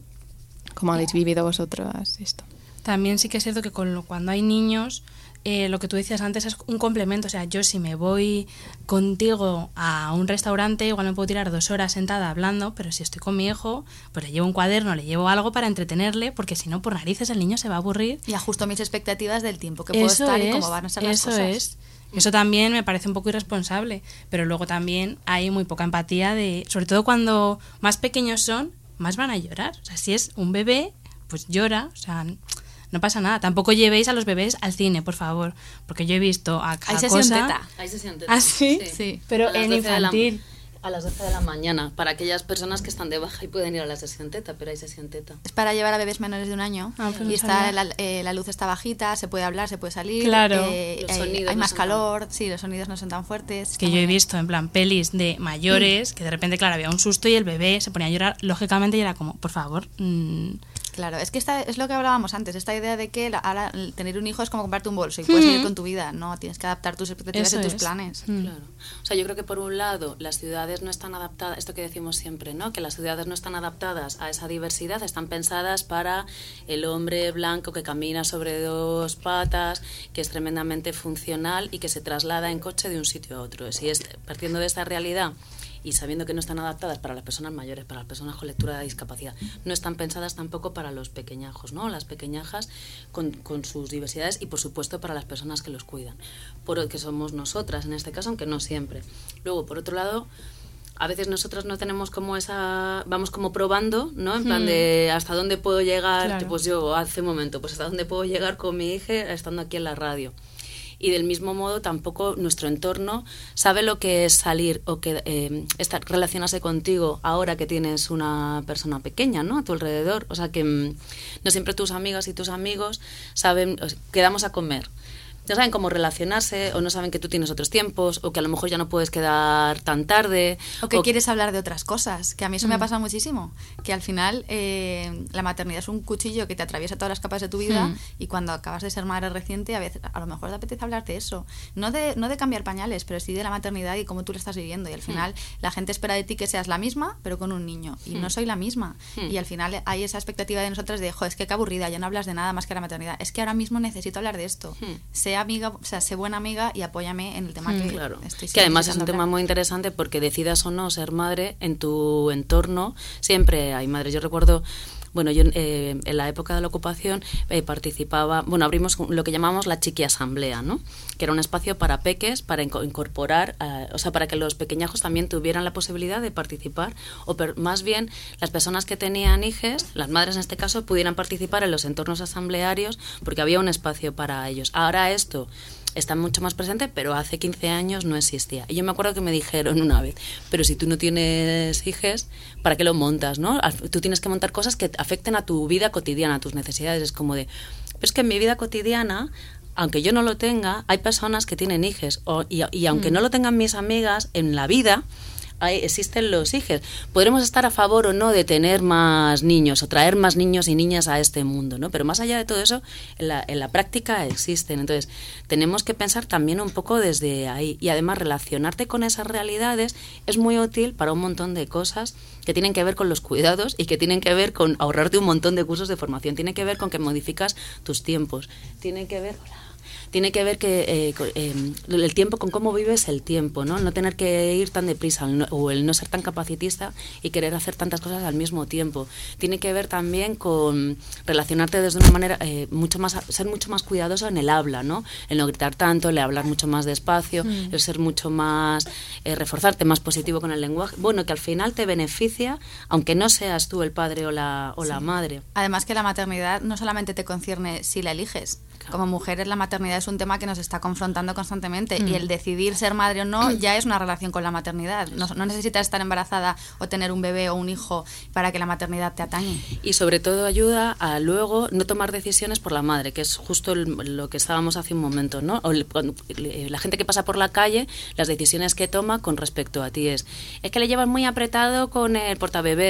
¿Cómo habéis vivido vosotras esto? También sí que es cierto que con lo, cuando hay niños, eh, lo que tú decías antes es un complemento. O sea, yo si me voy contigo a un restaurante, igual me puedo tirar dos horas sentada hablando, pero si estoy con mi hijo, pues le llevo un cuaderno, le llevo algo para entretenerle, porque si no, por narices, el niño se va a aburrir. Y ajusto mis expectativas del tiempo que puedo eso estar es, y cómo van a ser las eso cosas. Es. Eso también me parece un poco irresponsable, pero luego también hay muy poca empatía de, sobre todo cuando más pequeños son, más van a llorar. O sea, si es un bebé, pues llora, o sea, no pasa nada. Tampoco llevéis a los bebés al cine, por favor, porque yo he visto a cada ¿Hay sesión cosa... teta? Hay sesión teta. ¿Ah, sí? Sí. Sí. Pero en infantil... A las doce de la mañana, para aquellas personas que están de baja y pueden ir a la sesión teta, pero hay sesión teta. Es para llevar a bebés menores de un año ah, pues y está la, eh, la luz está bajita, se puede hablar, se puede salir, claro. eh, los hay, sonidos hay no más son calor, tan... sí, los sonidos no son tan fuertes. Que yo he visto, en plan, pelis de mayores, que de repente, claro, había un susto y el bebé se ponía a llorar, lógicamente, y era como, por favor... Mmm, Claro, es que esta, es lo que hablábamos antes, esta idea de que la, ahora el tener un hijo es como comprarte un bolso y puedes mm. seguir con tu vida, no, tienes que adaptar tus expectativas Eso y tus es. planes. Mm. Claro. O sea, yo creo que por un lado las ciudades no están adaptadas, esto que decimos siempre, ¿no? Que las ciudades no están adaptadas a esa diversidad, están pensadas para el hombre blanco que camina sobre dos patas, que es tremendamente funcional y que se traslada en coche de un sitio a otro. Si es partiendo de esta realidad y sabiendo que no están adaptadas para las personas mayores, para las personas con lectura de discapacidad, no están pensadas tampoco para los pequeñajos, ¿no? Las pequeñajas con, con sus diversidades y, por supuesto, para las personas que los cuidan, por que somos nosotras en este caso, aunque no siempre. Luego, por otro lado, a veces nosotras no tenemos como esa... Vamos como probando, ¿no? En plan de hasta dónde puedo llegar, claro. Pues yo hace un momento, pues hasta dónde puedo llegar con mi hija estando aquí en la radio. Y del mismo modo tampoco nuestro entorno sabe lo que es salir o que eh, estar, relacionarse contigo ahora que tienes una persona pequeña, ¿no? A tu alrededor. O sea que mm, no siempre tus amigas y tus amigos saben, o sea, quedamos a comer. No saben cómo relacionarse, o no saben que tú tienes otros tiempos, o que a lo mejor ya no puedes quedar tan tarde. O que o quieres hablar de otras cosas, que a mí eso mm. me ha pasado muchísimo. Que al final eh, la maternidad es un cuchillo que te atraviesa todas las capas de tu vida mm. y cuando acabas de ser madre reciente, a veces a lo mejor te apetece hablar de eso. No de, no de cambiar pañales, pero sí de la maternidad y cómo tú lo estás viviendo. Y al final mm. la gente espera de ti que seas la misma, pero con un niño. Y mm. no soy la misma. Mm. Y al final hay esa expectativa de nosotras de, jo, es que qué aburrida, ya no hablas de nada más que la maternidad. Es que ahora mismo necesito hablar de esto. Mm. Sea amiga, o sea, sé buena amiga y apóyame en el tema mm, que claro. estoy que además es un hablar. tema muy interesante porque decidas o no ser madre, en tu entorno siempre hay madres. Yo recuerdo, bueno, yo eh, en la época de la ocupación eh, participaba, bueno, abrimos lo que llamamos la chiqui asamblea, ¿no? Que era un espacio para peques, para incorporar, eh, o sea, para que los pequeñajos también tuvieran la posibilidad de participar, o per, más bien las personas que tenían hijes, las madres en este caso, pudieran participar en los entornos asamblearios porque había un espacio para ellos. Ahora esto está mucho más presente, pero hace quince años no existía. Y yo me acuerdo que me dijeron una vez, pero si tú no tienes hijes, ¿para qué lo montas, no? Tú tienes que montar cosas que afecten a tu vida cotidiana, a tus necesidades. Es como de, pero es que en mi vida cotidiana, aunque yo no lo tenga, hay personas que tienen hijes. O, y, y aunque mm. no lo tengan mis amigas, en la vida hay, existen los hijos. Podremos estar a favor o no de tener más niños o traer más niños y niñas a este mundo, ¿no? Pero más allá de todo eso, en la, en la práctica existen. Entonces, tenemos que pensar también un poco desde ahí. Y además, relacionarte con esas realidades es muy útil para un montón de cosas que tienen que ver con los cuidados y que tienen que ver con ahorrarte un montón de cursos de formación. Tiene que ver con que modificas tus tiempos. Tiene que ver... Tiene que ver que eh, eh, el tiempo, con cómo vives el tiempo, ¿no? No tener que ir tan deprisa el no, o el no ser tan capacitista y querer hacer tantas cosas al mismo tiempo. Tiene que ver también con relacionarte desde una manera eh, mucho más, ser mucho más cuidadoso en el habla, ¿no? El no gritar tanto, el hablar mucho más despacio, mm. el ser mucho más, eh, reforzarte más positivo con el lenguaje. Bueno, que al final te beneficia, aunque no seas tú el padre o la, o sí. la madre. Además que la maternidad no solamente te concierne si la eliges. Como mujeres, la maternidad es un tema que nos está confrontando constantemente mm. y el decidir ser madre o no ya es una relación con la maternidad. No, no necesitas estar embarazada o tener un bebé o un hijo para que la maternidad te atañe. Y sobre todo ayuda a luego no tomar decisiones por la madre, que es justo el, lo que estábamos hace un momento, ¿no? O el, cuando, la gente que pasa por la calle, las decisiones que toma con respecto a ti es, es que le llevas muy apretado con el portabebés.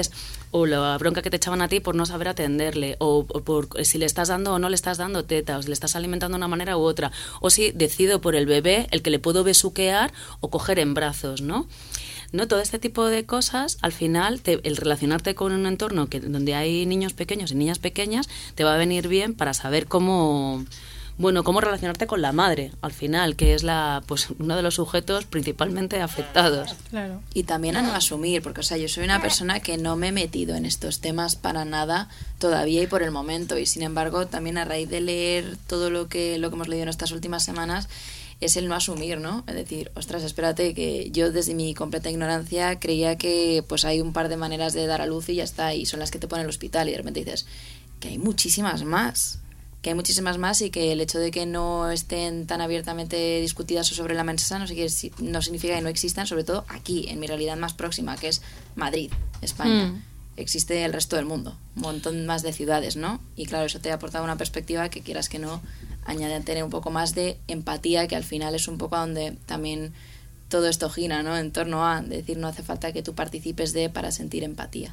o la bronca que te echaban a ti por no saber atenderle, o, o por si le estás dando o no le estás dando teta, o si le estás alimentando de una manera u otra, o si decido por el bebé el que le puedo besuquear o coger en brazos, ¿no? ¿No? Todo este tipo de cosas, al final, te, el relacionarte con un entorno que, donde hay niños pequeños y niñas pequeñas, te va a venir bien para saber cómo, bueno, cómo relacionarte con la madre, al final, que es la, pues, uno de los sujetos principalmente afectados. Claro. Y también a no asumir, porque, o sea, yo soy una persona que no me he metido en estos temas para nada todavía y por el momento, y sin embargo, también a raíz de leer todo lo que, lo que hemos leído en estas últimas semanas, es el no asumir, ¿no? Es decir, ostras, espérate, que yo desde mi completa ignorancia creía que pues hay un par de maneras de dar a luz y ya está, y son las que te ponen en el hospital, y de repente dices que hay muchísimas más, que hay muchísimas más y que el hecho de que no estén tan abiertamente discutidas o sobre la mesa no, no significa que no existan, sobre todo aquí, en mi realidad más próxima, que es Madrid, España. Mm. Existe el resto del mundo, un montón más de ciudades, ¿no? Y claro, eso te ha aportado una perspectiva que quieras que no, añade a tener un poco más de empatía, que al final es un poco a donde también todo esto gira, ¿no? En torno a decir, no hace falta que tú participes de para sentir empatía.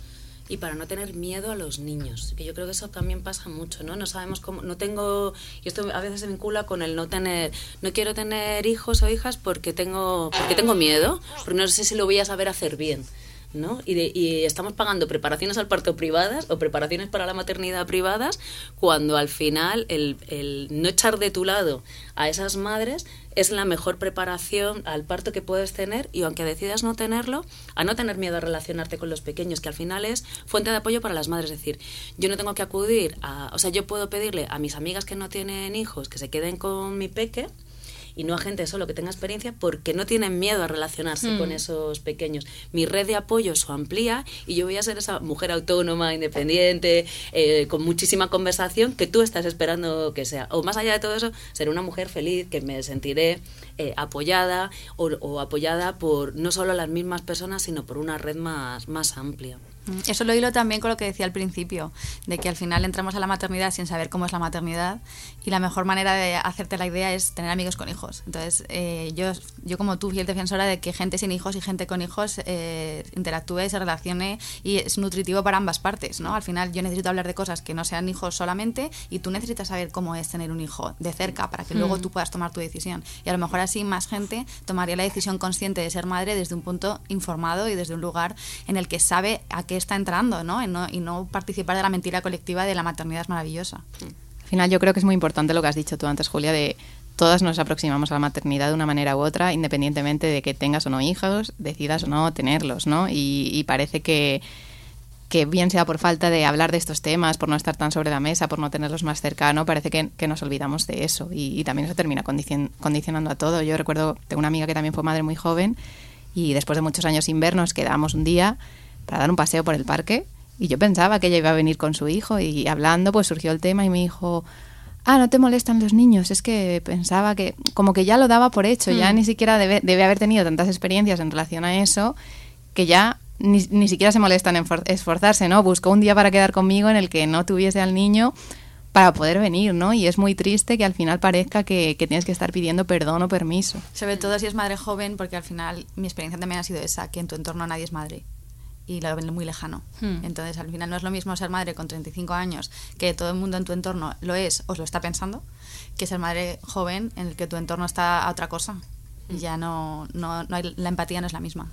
Y para no tener miedo a los niños, que yo creo que eso también pasa mucho, ¿no? No sabemos cómo, no tengo, y esto a veces se vincula con el no tener, no quiero tener hijos o hijas porque tengo, porque tengo miedo, porque no sé si lo voy a saber hacer bien, ¿no? Y, de, y estamos pagando preparaciones al parto privadas o preparaciones para la maternidad privadas, cuando al final el, el no echar de tu lado a esas madres es la mejor preparación al parto que puedes tener, y aunque decidas no tenerlo, a no tener miedo a relacionarte con los pequeños, que al final es fuente de apoyo para las madres. Es decir, yo no tengo que acudir a, o sea, yo puedo pedirle a mis amigas que no tienen hijos que se queden con mi peque, y no a gente solo que tenga experiencia, porque no tienen miedo a relacionarse mm. con esos pequeños. Mi red de apoyo se amplía y yo voy a ser esa mujer autónoma, independiente, eh, con muchísima conversación que tú estás esperando que sea. O más allá de todo eso, ser una mujer feliz, que me sentiré eh, apoyada o, o apoyada por no solo las mismas personas, sino por una red más, más amplia. Eso lo hilo también con lo que decía al principio, de que al final entramos a la maternidad sin saber cómo es la maternidad, y la mejor manera de hacerte la idea es tener amigos con hijos. Entonces, eh, yo, yo como tú, fiel defensora de que gente sin hijos y gente con hijos eh, interactúe, se relacione, y es nutritivo para ambas partes, ¿no? Al final yo necesito hablar de cosas que no sean hijos solamente, y tú necesitas saber cómo es tener un hijo de cerca para que mm. luego tú puedas tomar tu decisión. Y a lo mejor así más gente tomaría la decisión consciente de ser madre desde un punto informado y desde un lugar en el que sabe a qué está entrando, ¿no? Y no, y no participar de la mentira colectiva de la maternidad es maravillosa. Al final yo creo que es muy importante lo que has dicho tú antes, Julia, de todas nos aproximamos a la maternidad de una manera u otra, independientemente de que tengas o no hijos, decidas o no tenerlos, ¿no? Y, y parece que, que bien sea por falta de hablar de estos temas, por no estar tan sobre la mesa, por no tenerlos más cercano, parece que, que nos olvidamos de eso, y, y también eso termina condicion, condicionando a todo. Yo recuerdo, tengo una amiga que también fue madre muy joven, y después de muchos años sin vernos quedamos un día para dar un paseo por el parque, y yo pensaba que ella iba a venir con su hijo, y hablando pues surgió el tema y me dijo, ah, no te molestan los niños, es que pensaba que como que ya lo daba por hecho, mm. ya ni siquiera debe, debe haber tenido tantas experiencias en relación a eso, que ya ni, ni siquiera se molestan en esforzarse, ¿no? Buscó un día para quedar conmigo en el que no tuviese al niño para poder venir, ¿no? Y es muy triste que al final parezca que, que tienes que estar pidiendo perdón o permiso. Sobre todo si es madre joven, porque al final mi experiencia también ha sido esa, que en tu entorno nadie es madre y lo ven muy lejano. Hmm. Entonces, al final no es lo mismo ser madre con treinta y cinco años, que todo el mundo en tu entorno lo es o lo está pensando, que ser madre joven en el que tu entorno está a otra cosa. Y ya no, no, no hay, la empatía no es la misma.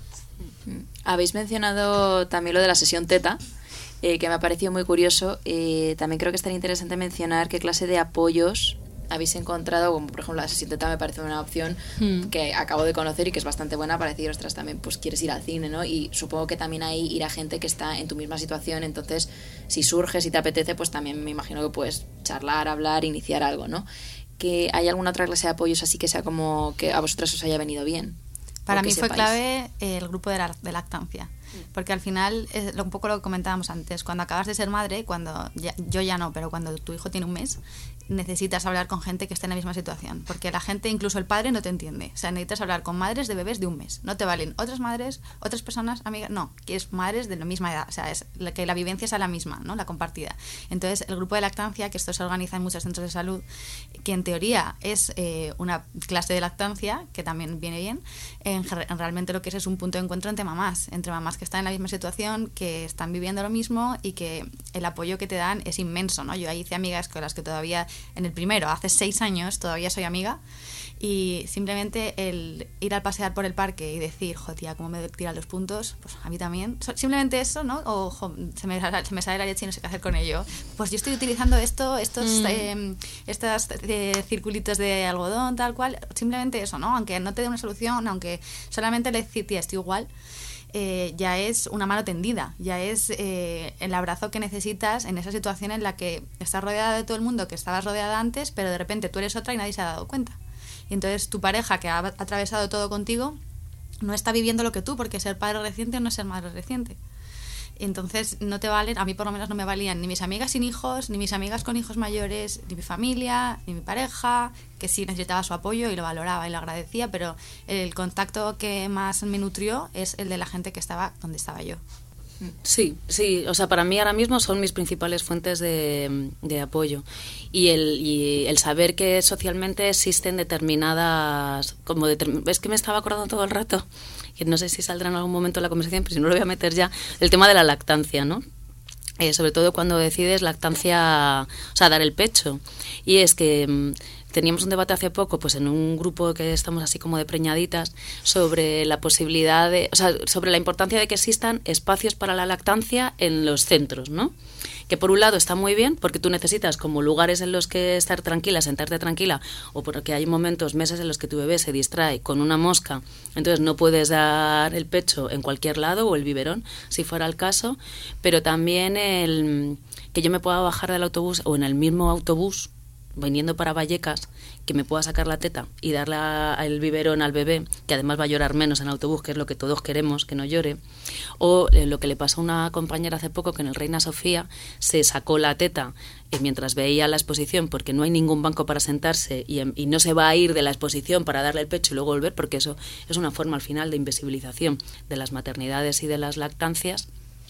Habéis mencionado también lo de la sesión teta, eh, que me ha parecido muy curioso. Eh, también creo que estaría interesante mencionar qué clase de apoyos habéis encontrado, como por ejemplo la sesión teta me parece una opción mm. que acabo de conocer y que es bastante buena para decir, ostras, también pues quieres ir al cine, ¿no? Y supongo que también hay ir a gente que está en tu misma situación, entonces si surge, si te apetece, pues también me imagino que puedes charlar, hablar, iniciar algo, ¿no? ¿Que hay alguna otra clase de apoyos así que sea como que a vosotras os haya venido bien? Para mí fue clave el grupo de, la, de lactancia, porque al final es un poco lo que comentábamos antes, cuando acabas de ser madre, cuando ya, yo ya no, pero cuando tu hijo tiene un mes, necesitas hablar con gente que esté en la misma situación, porque la gente, incluso el padre, no te entiende. O sea, necesitas hablar con madres de bebés de un mes. No te valen otras madres, otras personas, amigas, no, que es madres de la misma edad, o sea, es la, que la vivencia sea la misma, ¿no? La compartida. Entonces, el grupo de lactancia, que esto se organiza en muchos centros de salud, que en teoría es eh, una clase de lactancia, que también viene bien, en, en realmente lo que es es un punto de encuentro entre mamás, entre mamás que que están en la misma situación, que están viviendo lo mismo y que el apoyo que te dan es inmenso, ¿no? Yo ahí hice amigas con las que todavía, en el primero, hace seis años, todavía soy amiga, y simplemente el ir al pasear por el parque y decir, jo, tía, cómo me tiran los puntos, pues a mí también. Simplemente eso, ¿no? O jo, se, me, se me sale la leche y no sé qué hacer con ello. Pues yo estoy utilizando esto, estos, mm. eh, estos eh, circulitos de algodón, tal cual. Simplemente eso, ¿no? Aunque no te dé una solución, aunque solamente le decir, tía, estoy igual, eh, ya es una mano tendida, ya es eh, el abrazo que necesitas en esa situación en la que estás rodeada de todo el mundo que estabas rodeada antes, pero de repente tú eres otra y nadie se ha dado cuenta. Y entonces tu pareja, que ha atravesado todo contigo, no está viviendo lo que tú, porque ser padre reciente no es ser madre reciente. Entonces no te valen, a mí por lo menos no me valían ni mis amigas sin hijos, ni mis amigas con hijos mayores, ni mi familia, ni mi pareja, que sí necesitaba su apoyo y lo valoraba y lo agradecía, pero el contacto que más me nutrió es el de la gente que estaba donde estaba yo. Sí, sí, o sea, para mí ahora mismo son mis principales fuentes de, de apoyo y el, y el saber que socialmente existen determinadas, como determin, es que me estaba acordando todo el rato, que no sé si saldrá en algún momento de la conversación, pero si no lo voy a meter ya, el tema de la lactancia, ¿no? Eh, sobre todo cuando decides lactancia, o sea, dar el pecho, y es que teníamos un debate hace poco, pues en un grupo que estamos así como de preñaditas, sobre la posibilidad de, o sea, sobre la importancia de que existan espacios para la lactancia en los centros, ¿no? Que por un lado está muy bien, porque tú necesitas como lugares en los que estar tranquila, sentarte tranquila, o porque hay momentos, meses en los que tu bebé se distrae con una mosca, entonces no puedes dar el pecho en cualquier lado, o el biberón, si fuera el caso, pero también el que yo me pueda bajar del autobús, o en el mismo autobús, viniendo para Vallecas, que me pueda sacar la teta y darle el biberón al bebé, que además va a llorar menos en el autobús, que es lo que todos queremos, que no llore. O eh, lo que le pasó a una compañera hace poco, que en el Reina Sofía se sacó la teta eh, mientras veía la exposición, porque no hay ningún banco para sentarse y, y no se va a ir de la exposición para darle el pecho y luego volver, porque eso es una forma al final de invisibilización de las maternidades y de las lactancias,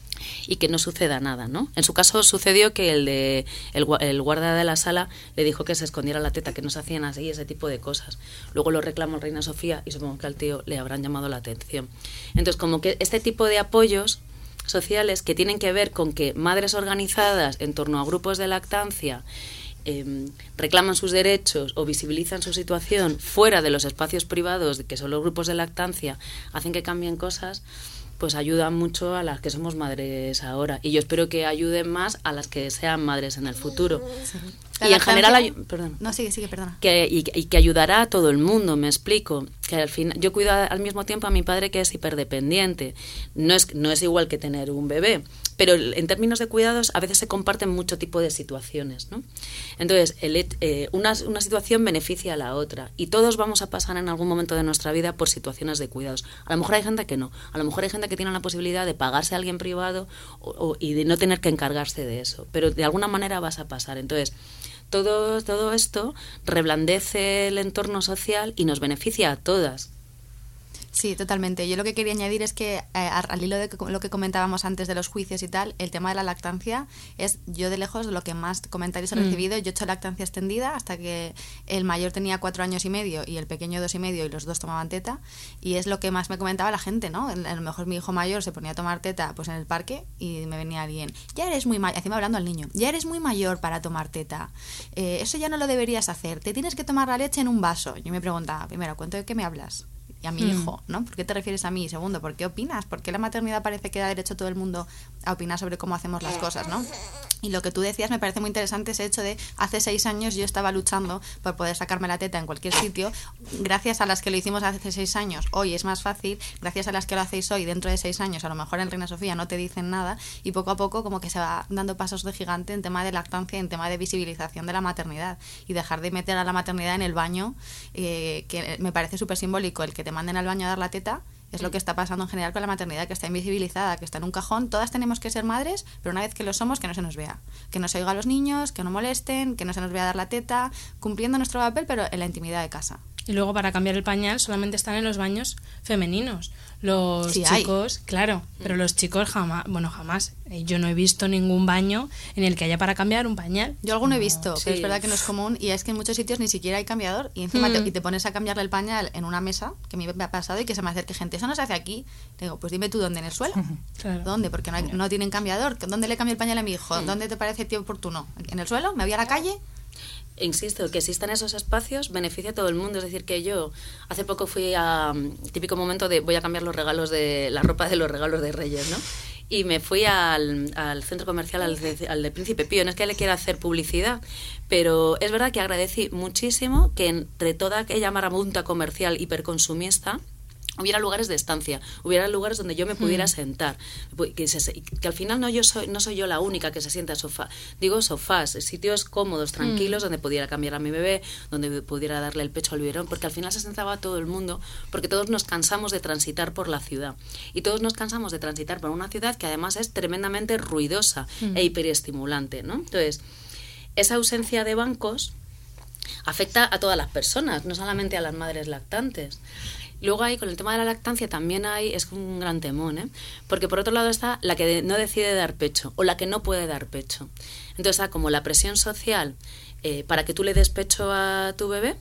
y que no suceda nada, ¿no? En su caso sucedió que el de el, el guarda de la sala le dijo que se escondiera la teta, que no se hacían así, ese tipo de cosas. Luego lo reclamó Reina Sofía y supongo que al tío le habrán llamado la atención. Entonces, como que este tipo de apoyos sociales que tienen que ver con que madres organizadas en torno a grupos de lactancia eh, reclaman sus derechos o visibilizan su situación fuera de los espacios privados, que son los grupos de lactancia, hacen que cambien cosas, pues ayudan mucho a las que somos madres ahora. Y yo espero que ayuden más a las que sean madres en el futuro. Sí. Y en general, ay- perdón. No, sigue, sigue, perdona. Que, y, y que ayudará a todo el mundo, me explico. Que al final, yo cuido al mismo tiempo a mi padre, que es hiperdependiente. No es, no es igual que tener un bebé, pero en términos de cuidados a veces se comparten mucho tipo de situaciones, ¿no? Entonces, el, eh, una, una situación beneficia a la otra y todos vamos a pasar en algún momento de nuestra vida por situaciones de cuidados. A lo mejor hay gente que no, a lo mejor hay gente que tiene la posibilidad de pagarse a alguien privado o, o, y de no tener que encargarse de eso, pero de alguna manera vas a pasar. Entonces, todo, todo esto reblandece el entorno social y nos beneficia a todas. Sí, totalmente. Yo lo que quería añadir es que, eh, al hilo de lo que comentábamos antes de los juicios y tal, el tema de la lactancia es, yo de lejos, lo que más comentarios he recibido. Mm. Yo he hecho lactancia extendida hasta que el mayor tenía cuatro años y medio y el pequeño dos y medio, y los dos tomaban teta, y es lo que más me comentaba la gente, ¿no? A lo mejor mi hijo mayor se ponía a tomar teta pues en el parque y me venía alguien, ya eres muy mayor, encima hablando al niño, ya eres muy mayor para tomar teta, eh, eso ya no lo deberías hacer, te tienes que tomar la leche en un vaso. Yo me preguntaba, primero, ¿cuánto de qué me hablas? Y a mi mm. hijo, ¿no? ¿Por qué te refieres a mí? Segundo, ¿por qué opinas? ¿Por qué la maternidad parece que da derecho a todo el mundo a opinar sobre cómo hacemos las cosas, ¿no? Y lo que tú decías me parece muy interesante, ese hecho de hace seis años yo estaba luchando por poder sacarme la teta en cualquier sitio. Gracias a las que lo hicimos hace seis años, hoy es más fácil. Gracias a las que lo hacéis hoy, dentro de seis años, a lo mejor en Reina Sofía no te dicen nada, y poco a poco como que se va dando pasos de gigante en tema de lactancia, en tema de visibilización de la maternidad, y dejar de meter a la maternidad en el baño, eh, que me parece súper simbólico el que te manden al baño a dar la teta. Es lo que está pasando en general con la maternidad, que está invisibilizada, que está en un cajón. Todas tenemos que ser madres, pero una vez que lo somos, que no se nos vea. Que no se oiga a los niños, que no molesten, que no se nos vea dar la teta, cumpliendo nuestro papel, pero en la intimidad de casa. Y luego para cambiar el pañal solamente están en los baños femeninos. Los Sí, chicos, claro, pero los chicos jamás, bueno, jamás. Eh, Yo no he visto ningún baño en el que haya para cambiar un pañal. Yo alguno he visto, sí. pero es verdad que no es común y es que en muchos sitios ni siquiera hay cambiador y encima Mm. te, y te pones a cambiarle el pañal en una mesa, que a mí me ha pasado y que se me acerque gente, eso no se hace aquí. Digo, pues dime tú dónde, en el suelo. Claro. ¿Dónde? Porque no, hay- no tienen cambiador. ¿Dónde le cambio el pañal a mi hijo? ¿Dónde te parece tío oportuno? ¿En el suelo? ¿Me voy a la calle? Insisto, que existan esos espacios beneficia a todo el mundo. Es decir, que yo hace poco fui a um, típico momento de voy a cambiar los regalos de la ropa de los regalos de Reyes, ¿no? Y me fui al, al centro comercial, al de, al de Príncipe Pío. No es que le quiera hacer publicidad, pero es verdad que agradecí muchísimo que entre toda aquella marabunta comercial hiperconsumista hubiera lugares de estancia, hubiera lugares donde yo me pudiera sentar, que, se, que al final no yo soy no soy yo la única que se sienta a sofá, digo sofás, sitios cómodos, tranquilos, donde pudiera cambiar a mi bebé, donde pudiera darle el pecho al biberón, porque al final se sentaba todo el mundo, porque todos nos cansamos de transitar por la ciudad, y todos nos cansamos de transitar por una ciudad que además es tremendamente ruidosa e hiperestimulante, ¿no? Entonces, esa ausencia de bancos afecta a todas las personas, no solamente a las madres lactantes. Luego ahí, con el tema de la lactancia, también hay, es un gran temón, ¿eh? Porque por otro lado está la que de- no decide dar pecho o la que no puede dar pecho. Entonces está como la presión social eh, para que tú le des pecho a tu bebé,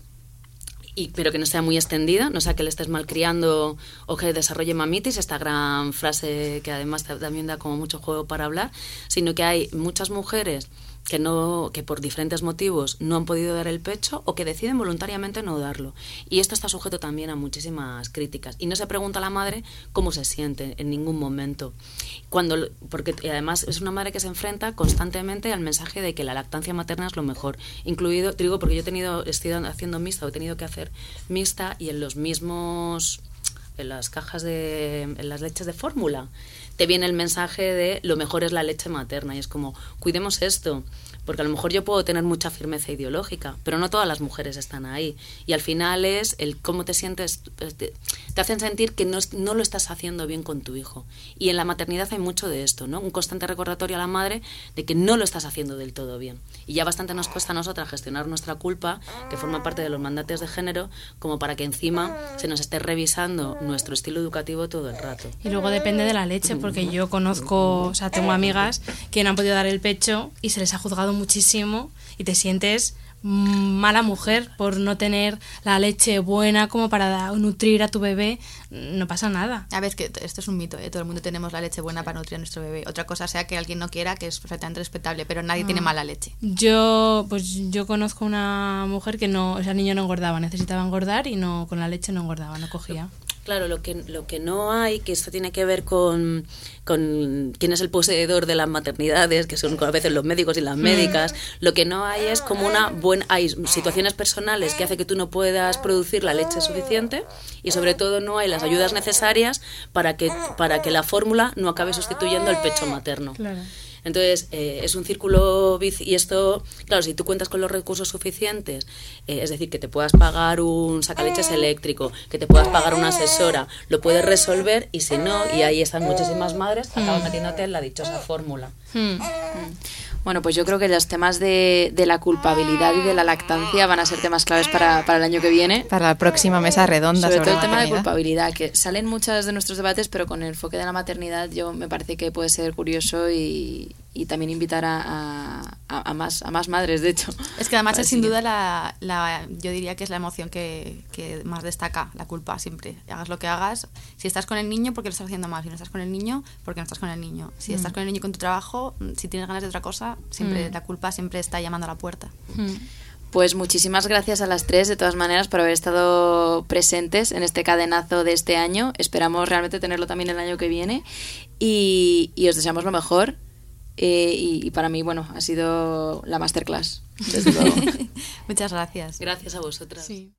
y, pero que no sea muy extendida, no sea que le estés malcriando o que desarrolle mamitis, esta gran frase que además también da como mucho juego para hablar, sino que hay muchas mujeres que no que por diferentes motivos no han podido dar el pecho o que deciden voluntariamente no darlo. Y esto está sujeto también a muchísimas críticas. Y no se pregunta a la madre cómo se siente en ningún momento. Cuando, porque además es una madre que se enfrenta constantemente al mensaje de que la lactancia materna es lo mejor. Incluido, digo, porque yo he tenido, estoy haciendo mixta o he tenido que hacer mixta y en los mismos, en las cajas de, en las leches de fórmula, te viene el mensaje de lo mejor es la leche materna y es como, cuidemos esto, porque a lo mejor yo puedo tener mucha firmeza ideológica, pero no todas las mujeres están ahí y al final es el cómo te sientes, te, te hacen sentir que no, no lo estás haciendo bien con tu hijo y en la maternidad hay mucho de esto, ¿no? Un constante recordatorio a la madre de que no lo estás haciendo del todo bien y ya bastante nos cuesta a nosotras gestionar nuestra culpa, que forma parte de los mandatos de género, como para que encima se nos esté revisando nuestro estilo educativo todo el rato. Y luego depende de la leche, porque yo conozco, o sea, tengo amigas que no han podido dar el pecho y se les ha juzgado muchísimo y te sientes mm, mala mujer por no tener la leche buena como para da- nutrir a tu bebé. No pasa nada. A ver, es que esto es un mito, ¿eh? Todo el mundo tenemos la leche buena para nutrir a nuestro bebé. Otra cosa sea que alguien no quiera, que es perfectamente respetable, pero nadie tiene mala leche. Yo, pues yo conozco una mujer que no, o sea, el niño no engordaba, necesitaba engordar y no, con la leche no engordaba, no cogía. Claro, lo que, lo que no hay, que esto tiene que ver con, con quién es el poseedor de las maternidades, que son a veces los médicos y las médicas, lo que no hay es como una buena... Hay situaciones personales que hace que tú no puedas producir la leche suficiente y sobre todo no hay las ayudas necesarias para que, para que la fórmula no acabe sustituyendo el pecho materno. Claro. Entonces, eh, es un círculo vici- y esto, claro, si tú cuentas con los recursos suficientes, eh, es decir, que te puedas pagar un sacaleches eléctrico, que te puedas pagar una asesora, lo puedes resolver y si no, y ahí están muchísimas madres, acabas metiéndote en la dichosa fórmula. Hmm. Bueno, pues yo creo que los temas de, de la culpabilidad y de la lactancia van a ser temas claves para, para el año que viene. Para la próxima mesa redonda Sobre sobre, todo el tema de maternidad. culpabilidad, que salen muchas de nuestros debates, pero con el enfoque de la maternidad yo me parece que puede ser curioso y, y también invitar a, a, a más, a más madres, de hecho. Es que además es Así sin que- duda la, la, yo diría que es la emoción que, que más destaca, la culpa siempre. Hagas lo que hagas, si estás con el niño porque lo estás haciendo mal, si no estás con el niño porque no estás con el niño. Si estás con el niño y con tu trabajo, si tienes ganas de otra cosa, siempre la culpa siempre está llamando a la puerta. Pues muchísimas gracias a las tres, de todas maneras, por haber estado presentes en este cadenazo de este año. Esperamos realmente tenerlo también el año que viene y, y os deseamos lo mejor. Eh, y, y para mí, bueno, ha sido la masterclass, desde luego. Muchas gracias. Gracias a vosotras. Sí.